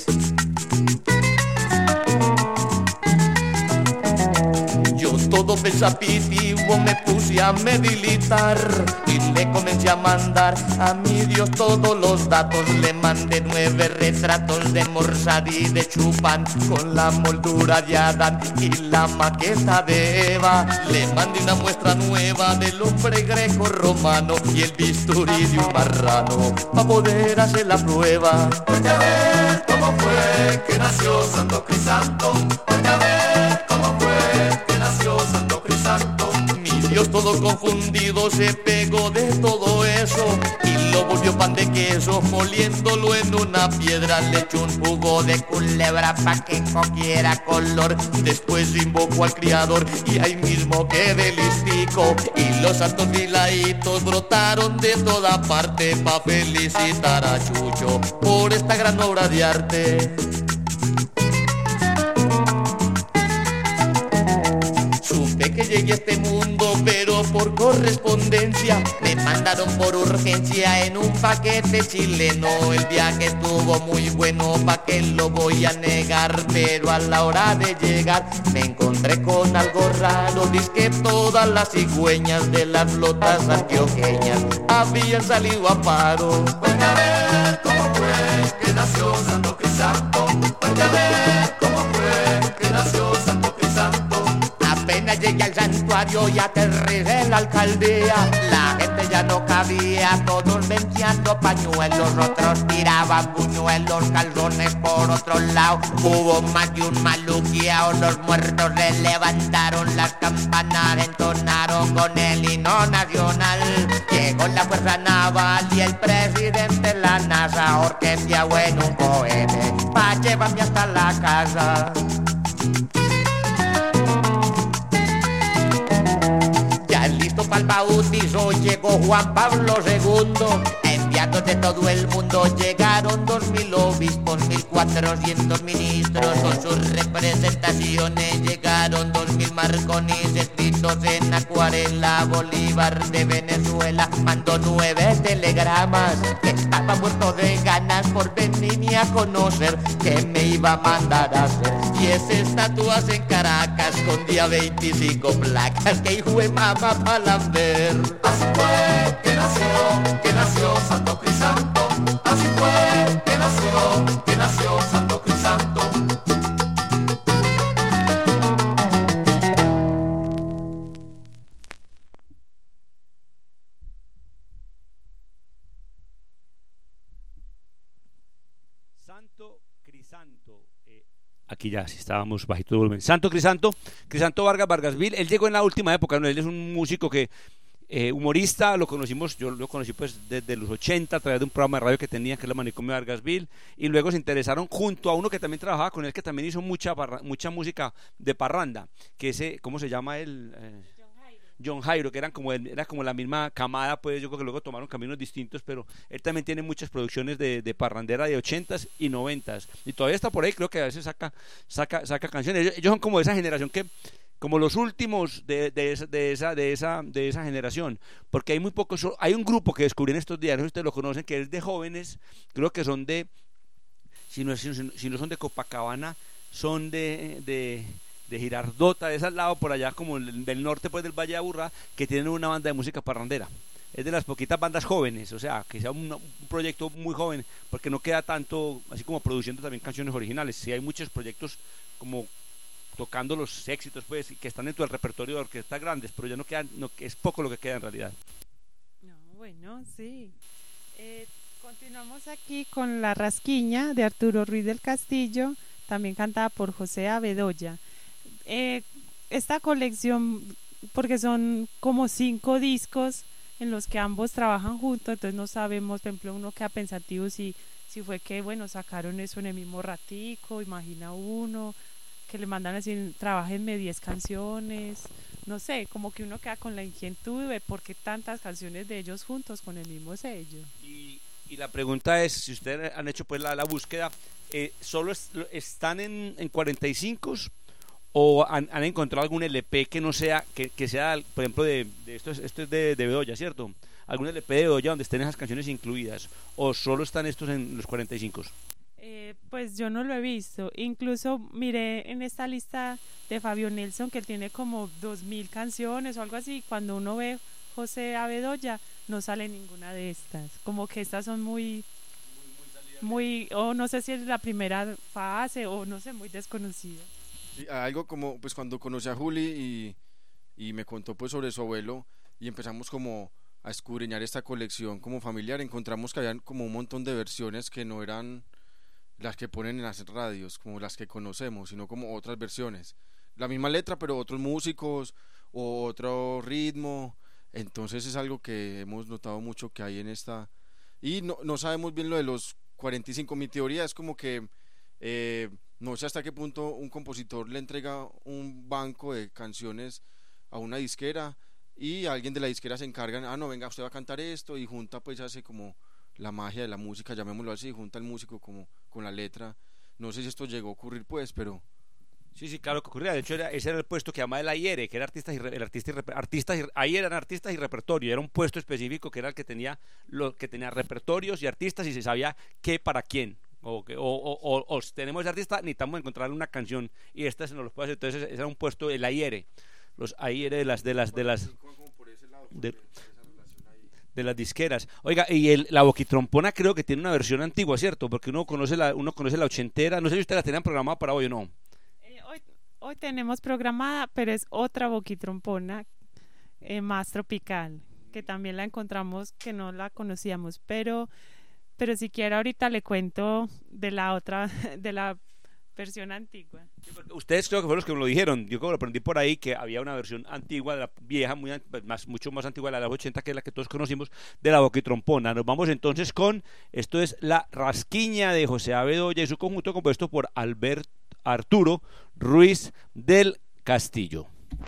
Todo pensativo me puse a meditar y le comencé a mandar a mi Dios todos los datos. Le mandé nueve retratos de Morsad y de Chupán con la moldura de Adán y la maqueta de Eva. Le mandé una muestra nueva del hombre greco-romano y el bisturí de un marrano para poder hacer la prueba. Vete a ver cómo fue que nació Santo Crisanto. Vete a ver cómo fue que nació Santo Crisanto. Mi Dios todo confundido se pegó de todo eso y lo volvió pan de queso, moliéndolo en una piedra. Le echó un jugo de culebra pa' que cogiera color. Después invocó al criador y ahí mismo quedé listico. Y los santos vilaitos brotaron de toda parte pa' felicitar a Chucho por esta gran obra de arte. Supe que llegué a este mundo, pero por correspondencia me mandaron por urgencia en un paquete chileno. El viaje estuvo muy bueno, pa' que lo voy a negar, pero a la hora de llegar me encontré con algo raro. Dice que todas las cigüeñas de las flotas antioqueñas habían salido a paro. Vete a ver cómo fue que nació Santo Crisanto. Vete a ver cómo fue que nació Santo Crisanto. Apenas llegué al santuario y aterricé en la alcaldía, la gente ya no cabía, todos venciando pañuelos, otros tiraban buñuelos, calzones por otro lado. Hubo más de un maluqueado, los muertos se levantaron, las campanas entonaron con el himno nacional. Llegó la fuerza naval y el presidente de la NASA orquesteado en un cohete pa' llevarme hasta la casa. Listo pa'l bautizo llegó Juan Pablo segundo, enviados de todo el mundo llegaron dos mil obispos, mil cuatrocientos ministros con sus representaciones, llegaron dos mil marconis escritos en acuarela. Bolívar de Venezuela mandó nueve telegramas, que estaba muerto de ganas por venirme a conocer, que me iba a mandar a hacer diez estatuas en Caracas con día veinticinco placas, que hijo de mamá pa' la ver. Así fue que nació, que nació Santo Crisanto. Así fue que nació, que nació Santo Crisanto. Santo Crisanto. Eh, aquí ya, si estábamos bajito de volumen. Santo Crisanto, Crisanto Vargas Vargasville. Él llegó en la última época, ¿no? Él es un músico que Eh, humorista, lo conocimos, yo lo conocí pues desde los ochenta a través de un programa de radio que tenía, que es la Manicomio de Vargasville, y luego se interesaron junto a uno que también trabajaba con él, que también hizo mucha mucha música de parranda, que ese, ¿cómo se llama él? Eh, John Jairo, que eran como, era como la misma camada, pues yo creo que luego tomaron caminos distintos, pero él también tiene muchas producciones de, de parrandera de ochentas y noventas, y todavía está por ahí, creo que a veces saca, saca, saca canciones. Ellos, ellos son como de esa generación que como los últimos de, de, esa, de, esa, de, esa, de esa generación, porque hay muy pocos, hay un grupo que descubrí en estos días, no sé si ustedes lo conocen, que es de jóvenes, creo que son de, si no, si, si no son de Copacabana, son de, de, de Girardota, de ese lado por allá, como del norte pues del Valle de Aburrá, que tienen una banda de música parrandera. Es de las poquitas bandas jóvenes, o sea, que sea un, un proyecto muy joven, porque no queda tanto, así como produciendo también canciones originales, sí hay muchos proyectos como tocando los éxitos pues que están dentro del repertorio de orquestas grandes, pero ya no quedan, no, es poco lo que queda en realidad. No, bueno, sí. Eh, continuamos aquí con La Rasquiña de Arturo Ruiz del Castillo, también cantada por José Bedoya. Eh, esta colección, porque son como cinco discos en los que ambos trabajan juntos, entonces no sabemos, por ejemplo, uno queda pensativo si, si fue que, bueno, sacaron eso en el mismo ratico, imagina uno que le mandan así, trabajenme diez canciones, no sé, como que uno queda con la inquietud de por qué tantas canciones de ellos juntos con el mismo sello. Y, y la pregunta es, si ustedes han hecho pues la, la búsqueda, eh, ¿solo es, están en, en cuarenta y cinco o han, han encontrado algún L P que no sea, que, que sea, por ejemplo, de, de esto, es, esto es de, de Bedoya, ¿cierto? ¿Algún L P de Bedoya donde estén esas canciones incluidas? ¿O solo están estos en los cuarenta y cinco? Eh, pues yo no lo he visto. Incluso miré en esta lista de Fabio Nelson que tiene como dos mil canciones o algo así. Cuando uno ve José A. Bedoya, no sale ninguna de estas. Como que estas son muy, muy, o no sé si es la primera fase o no sé, muy desconocida. Sí, algo como, pues cuando conocí a Juli y, y me contó pues sobre su abuelo y empezamos como a escudriñar esta colección como familiar, encontramos que habían como un montón de versiones que no eran las que ponen en las radios, como las que conocemos, sino como otras versiones. La misma letra, pero otros músicos o otro ritmo. Entonces es algo que hemos notado mucho que hay en esta. Y no, no sabemos bien lo de los cuarenta y cinco. Mi teoría es como que eh, no sé hasta qué punto un compositor le entrega un banco de canciones a una disquera y alguien de la disquera se encarga, ah no, venga, usted va a cantar esto, y junta, pues hace como la magia de la música, llamémoslo así, junta el músico como con la letra. No sé si esto llegó a ocurrir pues, pero sí, sí, claro que ocurría. De hecho, era, ese era el puesto que llamaba el Aire, que era artistas y, el artista y rep, artistas y, ahí eran artistas y repertorio. Era un puesto específico que era el que tenía lo que tenía repertorios y artistas, y se sabía qué para quién. O, o, o, o, o tenemos ese artista, necesitamos encontrarle una canción y esta se nos lo puede hacer. Entonces, ese era un puesto, el Aire, los Aire de las de las de las de, de las disqueras. Oiga, y el, la boquitrompona creo que tiene una versión antigua, ¿cierto? Porque uno conoce la uno conoce la ochentera. No sé si ustedes la tenían programada para hoy o no. Hoy tenemos programada, pero es otra boquitrompona eh, más tropical, que también la encontramos, que no la conocíamos, pero pero si quiere ahorita le cuento de la otra, de la versión antigua. Ustedes creo que fueron los que me lo dijeron. Yo como lo aprendí por ahí, que había una versión antigua, de la vieja, muy, más, mucho más antigua, la de los ochenta, que es la que todos conocimos, de la boquitrompona. Nos vamos entonces con, esto es La Rasquiña de José A. Bedoya y su conjunto compuesto por Albert Arturo Ruiz del Castillo.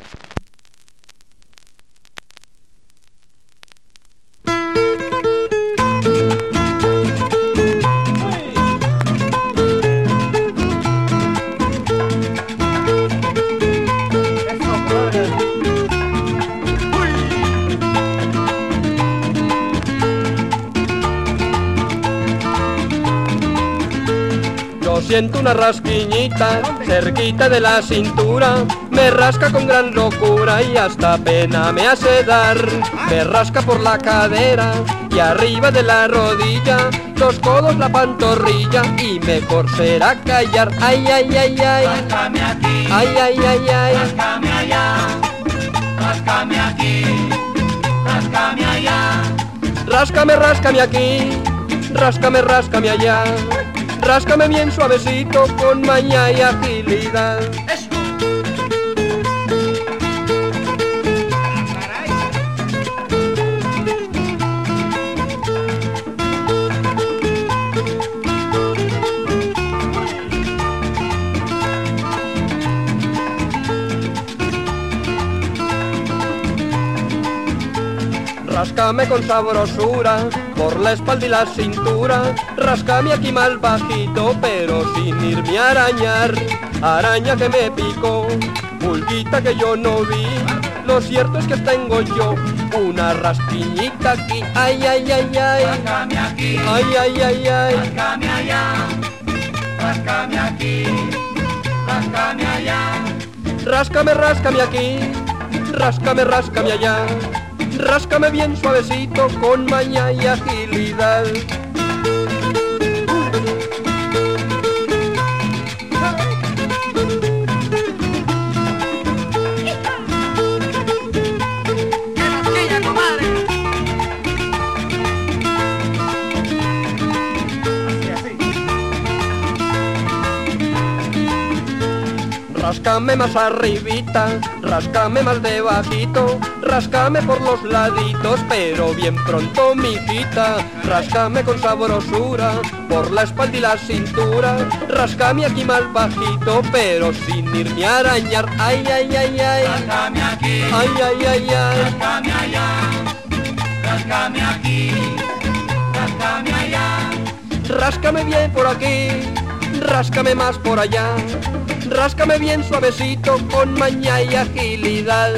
Siento una rasquiñita cerquita de la cintura, me rasca con gran locura y hasta pena me hace dar. Me rasca por la cadera y arriba de la rodilla, los codos, la pantorrilla y mejor será callar. Ay, ay, ay, ay. Ráscame aquí. Ay, ay, ay, ay. Ráscame allá. Ráscame aquí. Ráscame allá. Ráscame, ráscame aquí. Ráscame, ráscame allá. Ráscame bien suavecito con maña y agilidad. Eso. Ráscame con sabrosura por la espalda y la cintura, ráscame aquí mal bajito pero sin irme a arañar. Araña que me picó, pulguita que yo no vi, lo cierto es que tengo yo una rasquiñita aquí. Ay, ay, ay, ay. Ráscame aquí. Ay, ay, ay, ay. Ráscame allá. Ráscame aquí. Ráscame allá. Ráscame, ráscame aquí. Ráscame, ráscame allá. Ráscame bien suavecito con maña y agilidad. Ráscame más arribita, ráscame más debajito, ráscame por los laditos, pero bien pronto, mijita. Ráscame con sabrosura por la espalda y la cintura, ráscame aquí más bajito, pero sin irme a arañar. Ay, ay, ay, ay. Ráscame aquí. Ay, ay, ay, ay. Ráscame allá. Ráscame aquí. Ráscame allá. Ráscame bien por aquí, ráscame más por allá. Ráscame bien suavecito con maña y agilidad.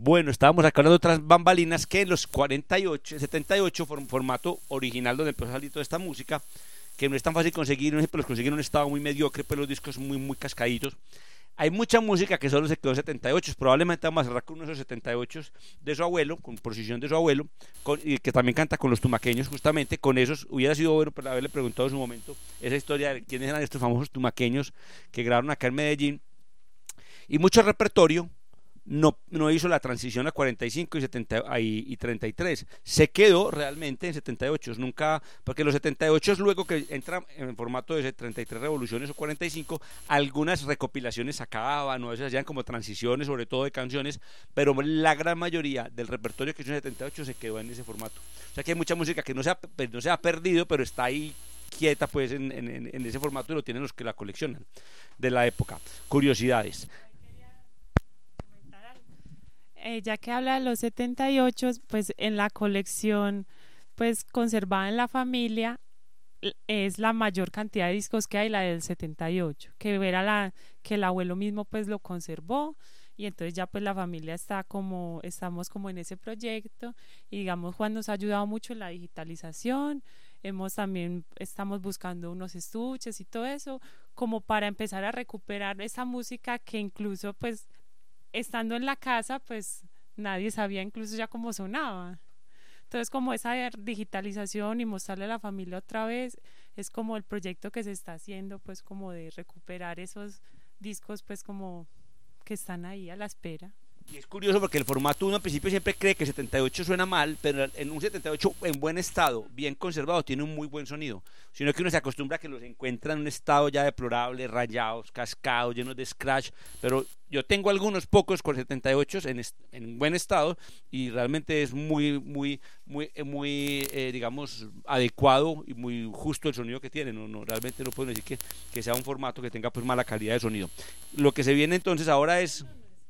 Bueno, estábamos acá hablando de otras bambalinas que en los cuarenta y ocho, setenta y ocho, for, formato original donde empezó a salir toda esta música, que no es tan fácil conseguir, no sé, pero los conseguí en un estado muy mediocre, pero los discos muy, muy cascaditos. Hay mucha música que solo se quedó en setenta y ocho, probablemente vamos a cerrar con uno de esos setenta y ocho de su abuelo, con posición de su abuelo, con, y que también canta con los tumaqueños, justamente. Con esos hubiera sido bueno para haberle preguntado en su momento esa historia de quiénes eran estos famosos tumaqueños que grabaron acá en Medellín. Y mucho repertorio no, no hizo la transición a cuarenta y cinco y, setenta, y, y treinta y tres, se quedó realmente en setenta y ocho, nunca, porque los setenta y ocho luego que entra en formato de treinta y tres revoluciones o cuarenta y cinco, algunas recopilaciones sacaban, o a veces hacían como transiciones, sobre todo de canciones, pero la gran mayoría del repertorio que hizo en setenta y ocho se quedó en ese formato. O sea que hay mucha música que no se ha, no se ha perdido, pero está ahí quieta pues en, en, en ese formato, y lo tienen los que la coleccionan de la época. Curiosidades. Eh, ya que habla de los setenta y ocho, pues en la colección pues conservada en la familia es la mayor cantidad de discos que hay, la del setenta y ocho, que era la que el abuelo mismo pues lo conservó, y entonces ya pues la familia está como, estamos como en ese proyecto, y digamos Juan nos ha ayudado mucho en la digitalización, hemos también, estamos buscando unos estuches y todo eso, como para empezar a recuperar esa música que incluso pues estando en la casa pues nadie sabía incluso ya cómo sonaba. Entonces como esa digitalización y mostrarle a la familia otra vez es como el proyecto que se está haciendo, pues como de recuperar esos discos pues como que están ahí a la espera. Y es curioso porque el formato uno al principio siempre cree que setenta y ocho suena mal, pero en un setenta y ocho en buen estado, bien conservado, tiene un muy buen sonido, sino que uno se acostumbra a que los encuentra en un estado ya deplorable, rayados, cascados, llenos de scratch, pero yo tengo algunos pocos con setenta y ocho en, en buen estado, y realmente es muy, muy, muy, muy eh, digamos, adecuado y muy justo el sonido que tiene. No, no, realmente no puedo decir que, que sea un formato que tenga pues mala calidad de sonido. Lo que se viene entonces ahora es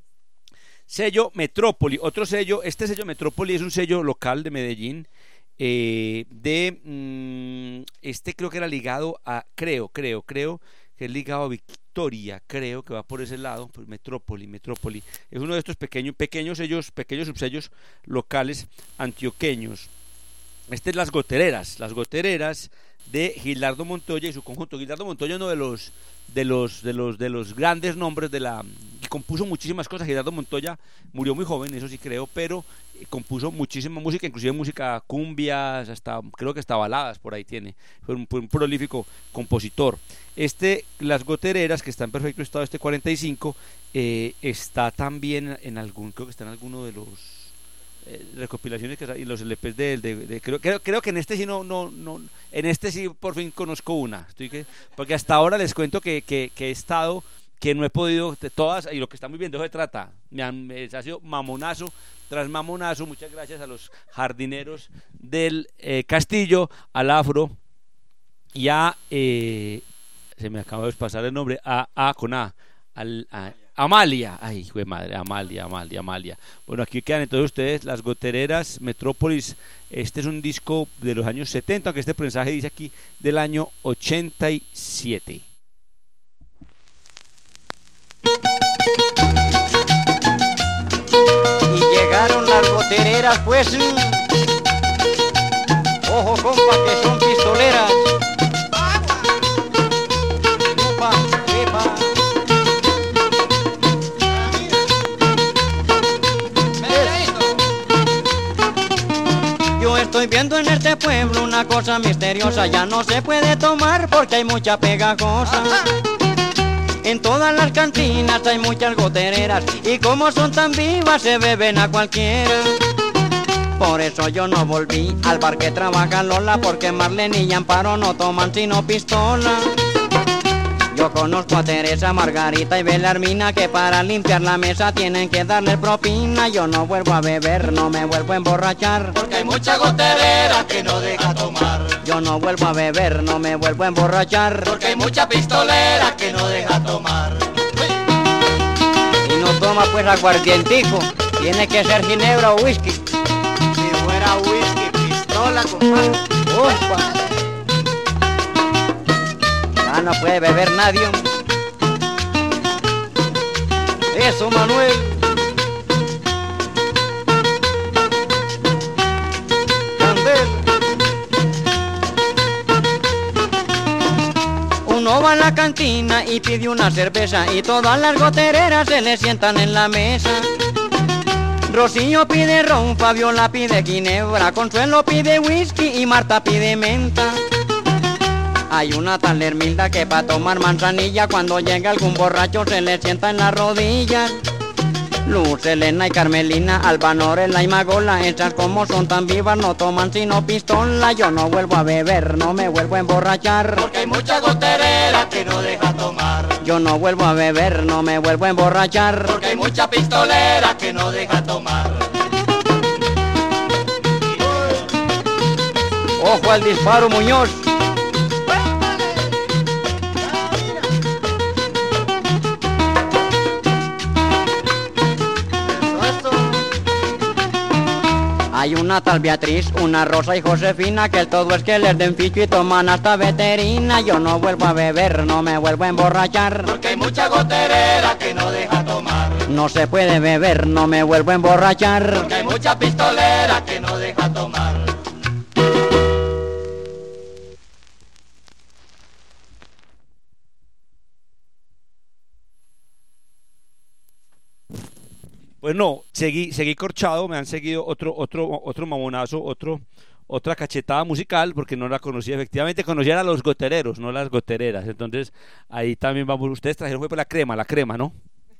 sello Metrópoli, otro sello. Este sello Metrópoli es un sello local de Medellín, eh, de mmm, este creo que era ligado a, creo, creo, creo que es ligado a Victoria, creo que va por ese lado, pues Metrópoli, Metrópoli, es uno de estos pequeños, pequeños sellos, pequeños subsellos locales antioqueños. Este es Las Gotereras, Las Gotereras de Gilardo Montoya y su conjunto. Gilardo Montoya, uno de los de los de los de los grandes nombres de la, y compuso muchísimas cosas. Gilardo Montoya murió muy joven, eso sí creo, pero compuso muchísima música, inclusive música cumbias, hasta creo que hasta baladas por ahí tiene. Fue un, fue un prolífico compositor. Este Las Gotereras, que está en perfecto estado, este cuarenta y cinco, eh, está también en algún, creo que está en alguno de los Eh, recopilaciones que, y los L Pes de, de, de creo, creo, creo que en este sí no, no, no en este sí por fin conozco una, estoy que, porque hasta ahora les cuento que, que, que he estado, que no he podido de todas, y lo que está muy bien de eso se trata, me han, me ha sido mamonazo tras mamonazo. Muchas gracias a los jardineros del eh, Castillo, al Afro y a eh, se me acaba de pasar el nombre, a, a con A, al, a Amalia, ay, hijo de madre, Amalia, Amalia, Amalia. Bueno, aquí quedan entonces ustedes Las Gotereras, Metrópolis. Este es un disco de los años setenta, aunque este mensaje dice aquí del año ochenta y siete. Y llegaron las gotereras, pues. Ojo, compa, que son pistoleras. Upa, epa. Yo estoy viendo en este pueblo una cosa misteriosa, ya no se puede tomar porque hay mucha pegajosa. En todas las cantinas hay muchas gotereras y como son tan vivas se beben a cualquiera. Por eso yo no volví al bar que trabaja Lola, porque Marlene y Amparo no toman sino pistola. Yo conozco a Teresa, Margarita y Belarmina, que para limpiar la mesa tienen que darle propina. Yo no vuelvo a beber, no me vuelvo a emborrachar, porque hay mucha goterera que no deja tomar. Yo no vuelvo a beber, no me vuelvo a emborrachar, porque hay mucha pistolera que no deja tomar. Y no toma pues aguardientico, tiene que ser ginebra o whisky. Si fuera whisky, pistola, compadre. Opa. Ya no puede beber nadie. Eso, Manuel. Uno va a la cantina y pide una cerveza y todas las gotereras se le sientan en la mesa. Rocío pide ron, Fabiola pide ginebra, Consuelo pide whisky y Marta pide menta. Hay una tal Hermilda que pa' tomar manzanilla cuando llega algún borracho se le sienta en las rodillas. Luz, Elena y Carmelina, Alba, Norela y Magola, esas como son tan vivas no toman sino pistola. Yo no vuelvo a beber, no me vuelvo a emborrachar, porque hay mucha goterera que no deja tomar. Yo no vuelvo a beber, no me vuelvo a emborrachar, porque hay mucha pistolera que no deja tomar. Ojo al disparo, Muñoz. Hay una tal Beatriz, una Rosa y Josefina, que el todo es que les den ficho y toman hasta veterina. Yo no vuelvo a beber, no me vuelvo a emborrachar, porque hay mucha goterera que no deja tomar. No se puede beber, no me vuelvo a emborrachar, porque hay mucha pistolera que no deja tomar. Pues no, seguí, seguí corchado, me han seguido otro, otro, otro mamonazo, otro, otra cachetada musical, porque no la conocía, efectivamente conocía a los gotereros, no las gotereras. Entonces ahí también vamos, ustedes trajeron fue por la crema, la crema, ¿no?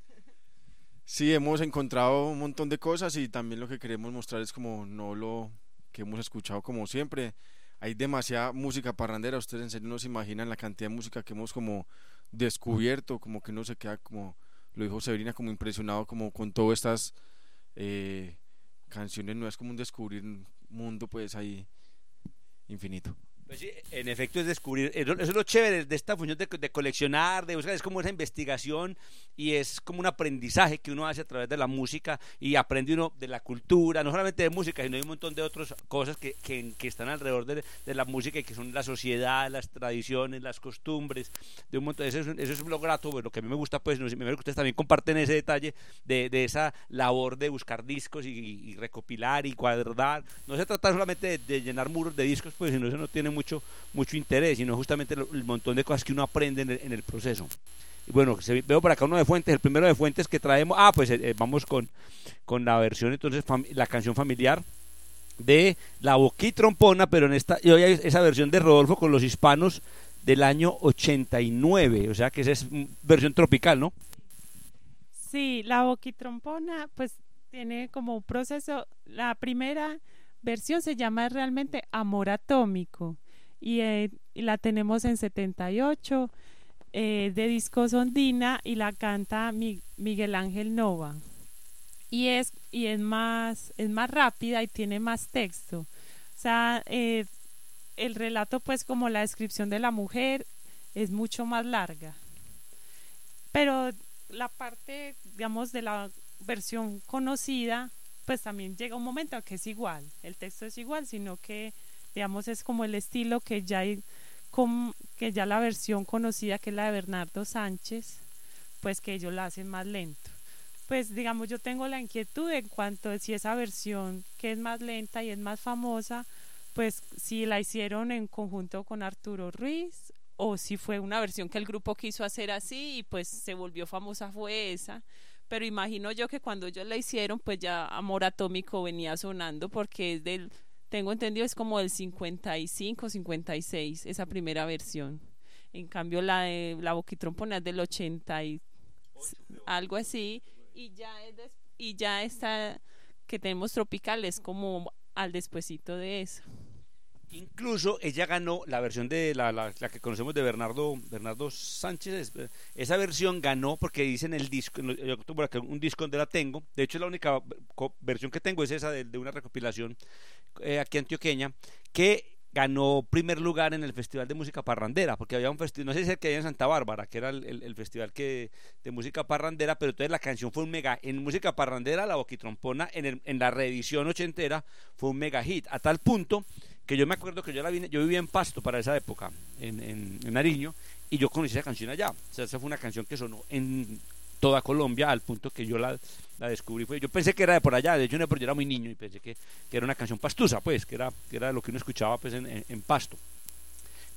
Sí, hemos encontrado un montón de cosas y también lo que queremos mostrar es como no lo que hemos escuchado como siempre. Hay demasiada música parrandera, ustedes en serio no se imaginan la cantidad de música que hemos como descubierto, como que uno se queda como, lo dijo Severina, como impresionado como con todas estas eh, canciones nuevas, como un descubrir un mundo pues ahí infinito. Pues sí, en efecto es descubrir, eso es lo chévere de esta función de, de coleccionar, de buscar, es como esa investigación y es como un aprendizaje que uno hace a través de la música y aprende uno de la cultura, no solamente de música, sino de un montón de otras cosas que, que, que están alrededor de, de la música y que son la sociedad, las tradiciones, las costumbres, de un montón, eso es, eso es lo grato, pues, lo que a mí me gusta, pues, no sé, me gusta que ustedes también comparten ese detalle de, de esa labor de buscar discos y, y recopilar y cuadrar, no se trata solamente de, de llenar muros de discos, pues, sino eso no tiene mucho mucho mucho interés, sino justamente lo, el montón de cosas que uno aprende en el, en el proceso. Y bueno, se, veo por acá uno de Fuentes, el primero de Fuentes que traemos, ah, pues eh, vamos con, con la versión, entonces, fam, la canción familiar de La Boquitrompona, pero en esta, y hoy hay esa versión de Rodolfo con los hispanos del año ochenta y nueve, o sea que esa es versión tropical, ¿no? Sí, La Boquitrompona, pues tiene como un proceso, la primera versión se llama realmente Amor Atómico, y, eh, y la tenemos en setenta y ocho, eh, de Discos Ondina, y la canta Mi, Miguel Ángel Nova, y es y es más es más rápida y tiene más texto, o sea, eh, el relato, pues, como la descripción de la mujer es mucho más larga, pero la parte, digamos, de la versión conocida, pues también llega un momento que es igual, el texto es igual, sino que, digamos, es como el estilo que ya hay, con, que ya la versión conocida, que es la de Bernardo Sánchez, pues que ellos la hacen más lento. Pues, digamos, yo tengo la inquietud en cuanto a si esa versión que es más lenta y es más famosa, pues si la hicieron en conjunto con Arturo Ruiz, o si fue una versión que el grupo quiso hacer así y pues se volvió famosa, fue esa. Pero imagino yo que cuando ellos la hicieron, pues ya Amor Atómico venía sonando, porque es del, tengo entendido, es como del cincuenta y cinco, cincuenta y seis, esa primera versión. En cambio la de La Boquitrompona es del ochenta y algo así, y ya es des, y ya esta que tenemos Tropical es como al despuesito de eso. Incluso ella ganó la versión de la, la, la que conocemos de Bernardo Bernardo Sánchez, esa versión ganó porque dicen el disco, yo tengo acá un disco donde la tengo, de hecho la única versión que tengo es esa de, de una recopilación eh, aquí antioqueña, que ganó primer lugar en el Festival de Música Parrandera, porque había un festival, no sé si es el que había en Santa Bárbara, que era el, el, el festival que, de música parrandera, pero entonces la canción fue un mega, en música parrandera, La Boquitrompona, en, el, en la reedición ochentera, fue un mega hit, a tal punto que yo me acuerdo que yo la vine, yo vivía en Pasto para esa época, en, en, en Nariño, y yo conocí esa canción allá, o sea, esa fue una canción que sonó en toda Colombia, al punto que yo la, la descubrí, fue, yo pensé que era de por allá, de hecho no, yo era muy niño y pensé que, que era una canción pastusa, pues, que era, que era lo que uno escuchaba, pues, en, en, en Pasto. Entonces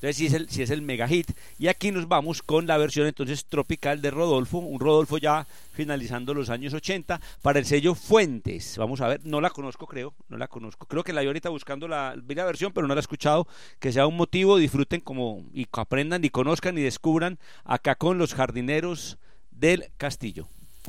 Entonces sí es el, sí es el mega hit. Y aquí nos vamos con la versión entonces tropical de Rodolfo, un Rodolfo ya finalizando los años ochenta, para el sello Fuentes. Vamos a ver, no la conozco, creo, no la conozco. Creo que la vi ahorita buscando la, vi la versión, pero no la he escuchado. Que sea un motivo, disfruten como y aprendan y conozcan y descubran acá con los jardineros del Castillo.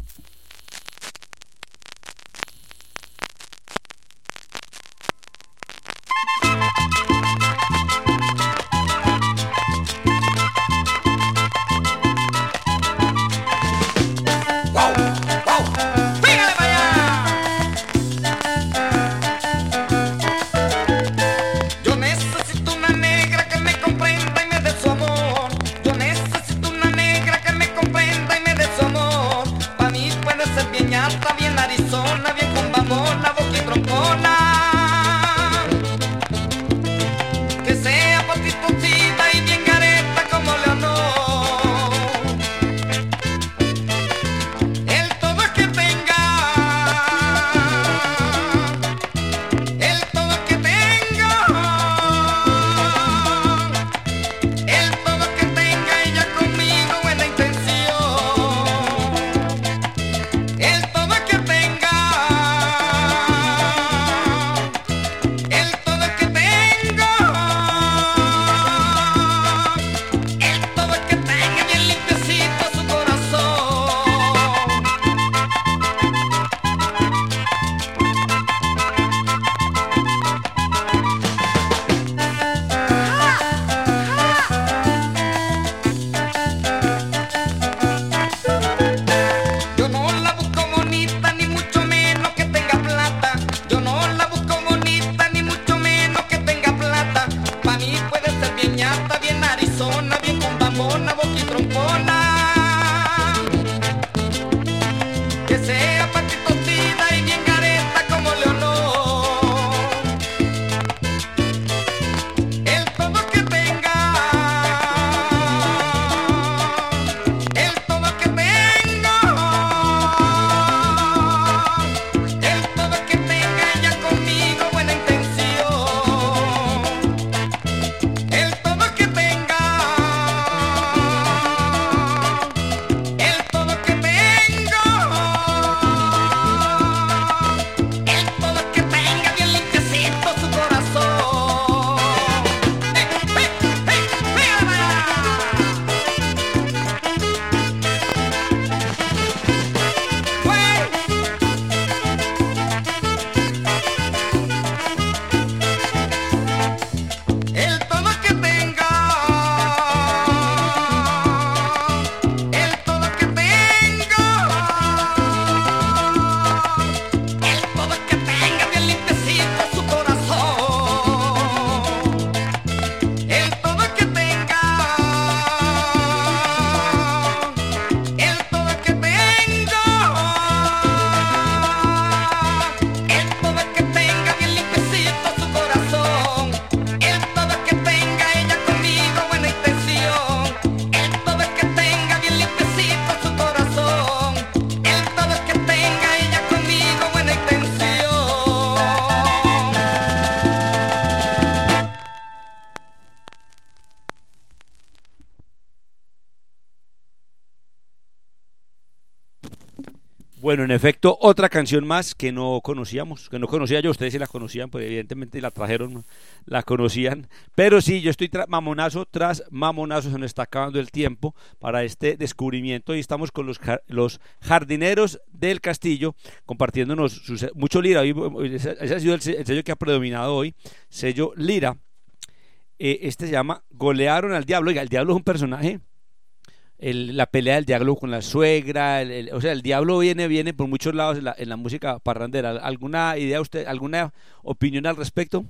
Bueno, en efecto, otra canción más que no conocíamos, que no conocía yo, ustedes sí la conocían, pues evidentemente la trajeron, la conocían, pero sí, yo estoy tra mamonazo tras mamonazo, se nos está acabando el tiempo para este descubrimiento y estamos con los, los jardineros del Castillo, compartiéndonos sus, mucho Lira, hoy, ese, ese ha sido el, el sello que ha predominado hoy, sello Lira, eh, este se llama Golearon al Diablo. Oiga, el Diablo es un personaje... El, la pelea del diablo con la suegra, el, el, o sea, el diablo viene viene por muchos lados en la, en la música parrandera. ¿Alguna idea usted, alguna opinión al respecto?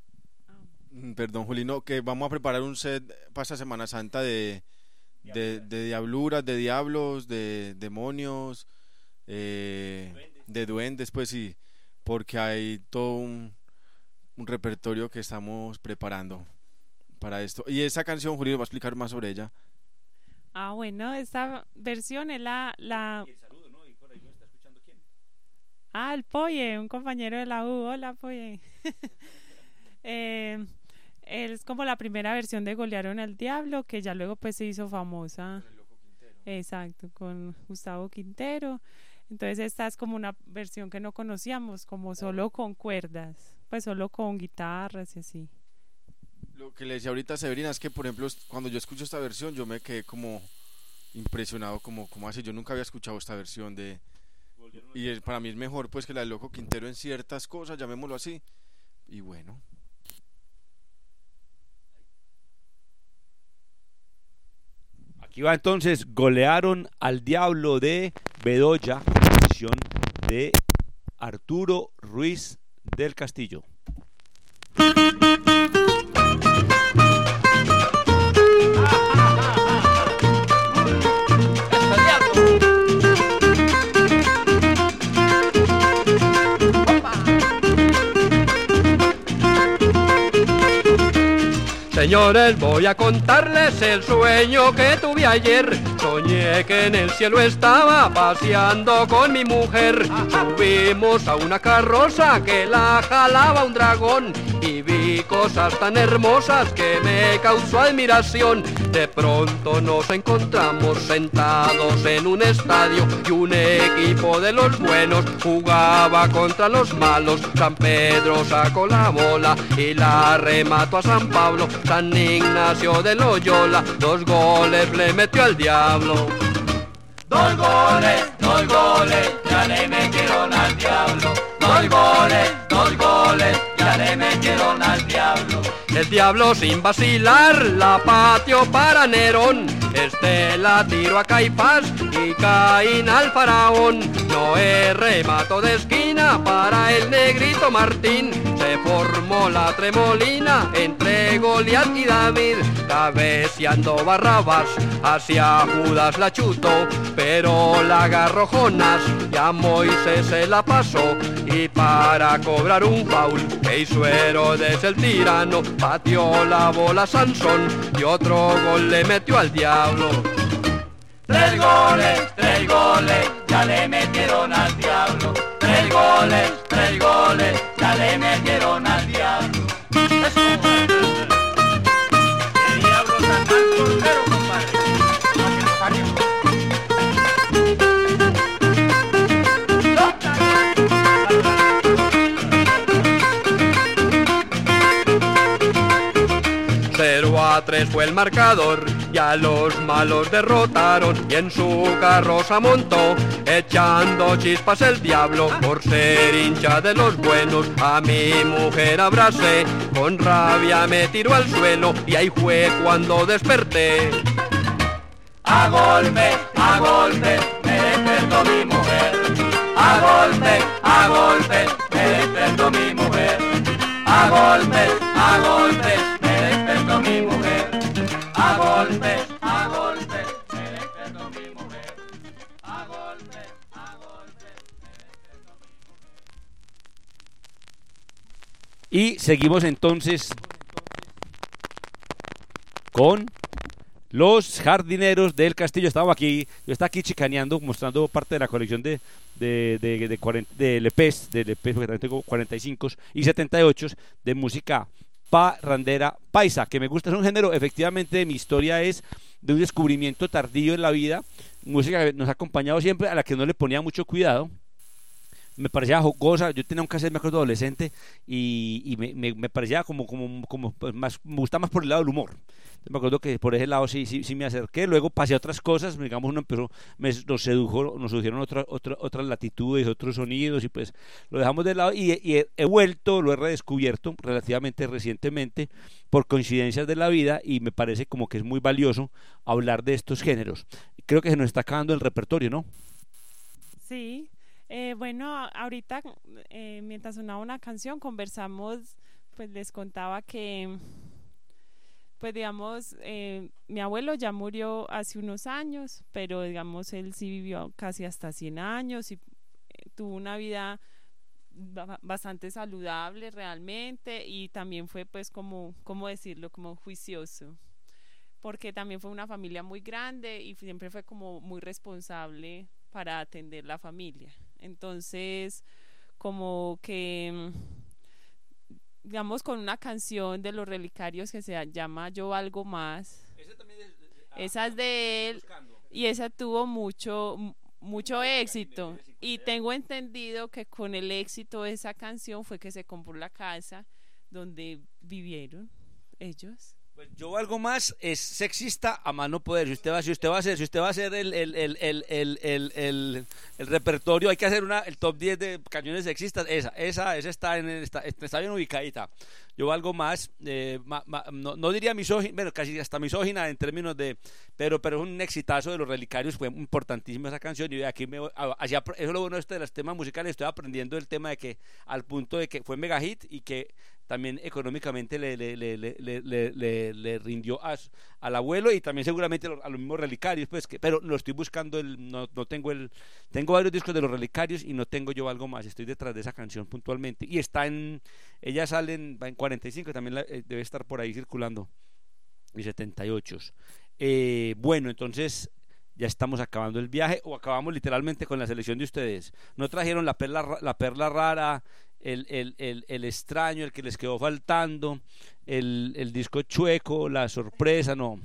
Perdón, Julino, que vamos a preparar un set para esta Semana Santa de, de, de diabluras, de diablos, de demonios, eh, de duendes, pues sí, porque hay todo un, un repertorio que estamos preparando para esto. Y esa canción, Julino va a explicar más sobre ella. Ah, bueno, esta versión es la... la... Y el saludo, ¿no? ¿Y por ahí nos está escuchando quién? Ah, el Poye, un compañero de la U. Hola, Poye. eh, es como la primera versión de Golearon al Diablo, que ya luego pues se hizo famosa. Con el Loco Quintero. Exacto, con Gustavo Quintero. Entonces esta es como una versión que no conocíamos, como solo con cuerdas, pues solo con guitarras y así. Lo que le decía ahorita a Severina es que, por ejemplo, cuando yo escucho esta versión, yo me quedé como impresionado, como, como así, yo nunca había escuchado esta versión de... Y es, para mí es mejor pues que la del Loco Quintero en ciertas cosas, llamémoslo así. Y bueno. Aquí va entonces Golearon al Diablo de Bedoya, versión de Arturo Ruiz del Castillo. Señores, voy a contarles el sueño que tuve ayer. Soñé que en el cielo estaba paseando con mi mujer. Subimos a una carroza que la jalaba un dragón y vi cosas tan hermosas que me causó admiración. De pronto nos encontramos sentados en un estadio y un equipo de los buenos jugaba contra los malos. San Pedro sacó la bola y la remató a San Pablo. San Ignacio de Loyola, dos goles le metió al diablo. Dos goles, dos goles, ya le metieron al diablo. Dos goles, dos goles, ya le metieron al diablo. El diablo sin vacilar la pateó para Nerón. Este la tiró a Caifás y Caín al faraón. Noé remató de esquina para el negrito Martín. Se formó la tremolina entre Goliat y David. Cabeceando Barrabás hacia Judas la chutó, pero la agarró Jonás y a Moisés se la pasó. Y para cobrar un foul que hizo Herodes el tirano, pateó la bola Sansón y otro gol le metió al diablo. Tres goles, tres goles, ya le metieron al diablo. Tres goles, tres goles, ya le metieron al diablo. El diablo tan mal portero, compadre. Para que nos anime. cero a tres fue el marcador, ya los malos derrotaron y en su carroza montó, echando chispas el diablo por ser hincha de los buenos. A mi mujer abracé, con rabia me tiró al suelo y ahí fue cuando desperté. A golpe, a golpe, me despertó mi mujer. A golpe, a golpe, me despertó mi mujer. A golpe, a golpe, me despertó mi mujer. A golpe, a golpe, me despertó mi mujer. A golpe, a golpe, me despertó mi mujer. Y seguimos entonces con Los Jardineros del Castillo. Estamos aquí, yo estaba aquí chicaneando, mostrando parte de la colección de de, de, de, cuarenta, de L Ps, de L Ps, porque también tengo cuarenta y cinco y setenta y ocho de música parrandera paisa, que me gusta, es un género, efectivamente mi historia es de un descubrimiento tardío en la vida, música que nos ha acompañado siempre, a la que no le ponía mucho cuidado. Me parecía jocosa, yo tenía un cassette, me acuerdo, adolescente, y, y me, me, me parecía como, como, como pues más, me gustaba más por el lado del humor. Entonces me acuerdo que por ese lado sí, sí, sí me acerqué, luego pasé a otras cosas, digamos, uno empezó, me, nos sedujo, nos sedujeron otra, otra, otras latitudes, otros sonidos, y pues lo dejamos de lado, y, y he, he vuelto, lo he redescubierto relativamente recientemente, por coincidencias de la vida, y me parece como que es muy valioso hablar de estos géneros. Creo que se nos está acabando el repertorio, ¿no? Sí. Eh, bueno, ahorita eh, mientras sonaba una canción conversamos, pues les contaba que, pues digamos, eh, mi abuelo ya murió hace unos años, pero digamos él sí vivió casi hasta cien años y eh, tuvo una vida bastante saludable realmente, y también fue pues como, ¿cómo decirlo? Como juicioso, porque también fue una familia muy grande y siempre fue como muy responsable para atender la familia. Entonces como que digamos, con una canción de Los Relicarios que se llama Yo Valgo Más. Esa también es, ah, esa es de él, buscando. y esa tuvo mucho, mucho éxito. Y tengo entendido que con el éxito de esa canción fue que se compró la casa donde vivieron ellos. Pues Yo Valgo Más es sexista a más no poder. Si usted va, si usted va a hacer, si usted va a hacer el, el, el, el, el, el, el, el repertorio, hay que hacer una, el top diez de canciones sexistas. Esa, esa, esa está en el, está, está bien ubicadita. Yo Valgo Más, eh, ma, ma, no, no diría misógina, bueno, casi hasta misógina en términos de, pero, pero es un exitazo de Los Relicarios, fue importantísima esa canción. Y aquí me hacia, eso es lo bueno este de los temas musicales, estoy aprendiendo el tema de que, al punto de que fue mega hit y que también económicamente le, le, le, le, le, le, le rindió a, al abuelo y también seguramente a los mismos Relicarios, pues que, pero lo estoy buscando, el, no, no tengo el, tengo varios discos de Los Relicarios y no tengo Yo Valgo Más, estoy detrás de esa canción puntualmente y está en, ella sale en, va en cuarenta y cinco, también la, eh, debe estar por ahí circulando, y setenta y ocho. Eh, bueno, entonces ya estamos acabando el viaje o acabamos literalmente con la selección de ustedes. No trajeron la perla, la perla rara, el, el, el, el extraño, el que les quedó faltando, el, el disco chueco, la sorpresa, no.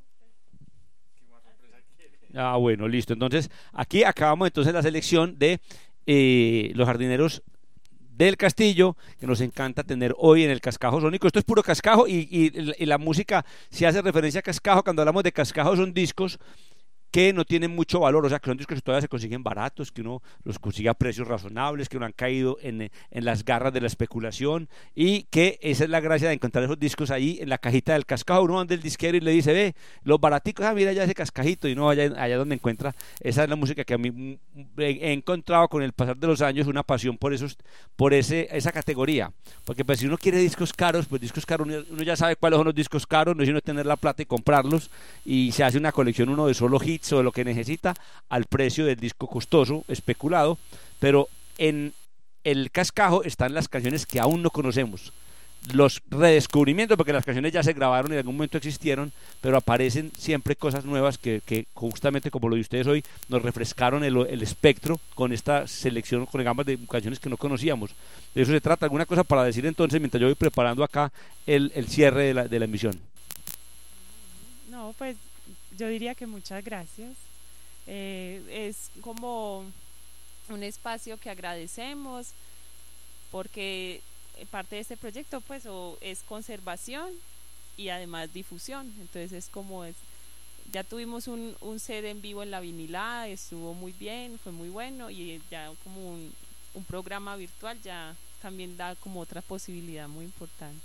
Ah, bueno, listo. Entonces, aquí acabamos entonces la selección de eh, los jardineros del Castillo, que nos encanta tener hoy en el Cascajo Sónico. Esto es puro cascajo y, y, y la música, si hace referencia a cascajo, cuando hablamos de cascajo son discos que no tienen mucho valor, o sea, que son discos que todavía se consiguen baratos, que uno los consigue a precios razonables, que no han caído en, en las garras de la especulación, y que esa es la gracia de encontrar esos discos ahí en la cajita del cascajo. Uno anda el disquero y le dice, ve, los baraticos, ah, mira ya ese cascajito, y no vaya allá donde encuentra. Esa es la música que a mí he encontrado con el pasar de los años, una pasión por esos, por ese, esa categoría, porque pues si uno quiere discos caros, pues discos caros, uno, uno ya sabe cuáles son los discos caros, no es sino tener la plata y comprarlos, y se hace una colección uno de solo hits o de lo que necesita al precio del disco costoso, especulado, pero en el cascajo están las canciones que aún no conocemos, los redescubrimientos, porque las canciones ya se grabaron y en algún momento existieron, pero aparecen siempre cosas nuevas que, que justamente como lo de ustedes hoy nos refrescaron el, el espectro con esta selección, con gamas de canciones que no conocíamos. De eso se trata. ¿Alguna cosa para decir entonces mientras yo voy preparando acá el, el cierre de la, de la emisión? No, pues yo diría que muchas gracias. Eh, es como un espacio que agradecemos porque parte de este proyecto pues o es conservación y además difusión, entonces es como es, ya tuvimos un, un set en vivo en la vinilada, estuvo muy bien, fue muy bueno, y ya como un, un programa virtual ya también da como otra posibilidad muy importante.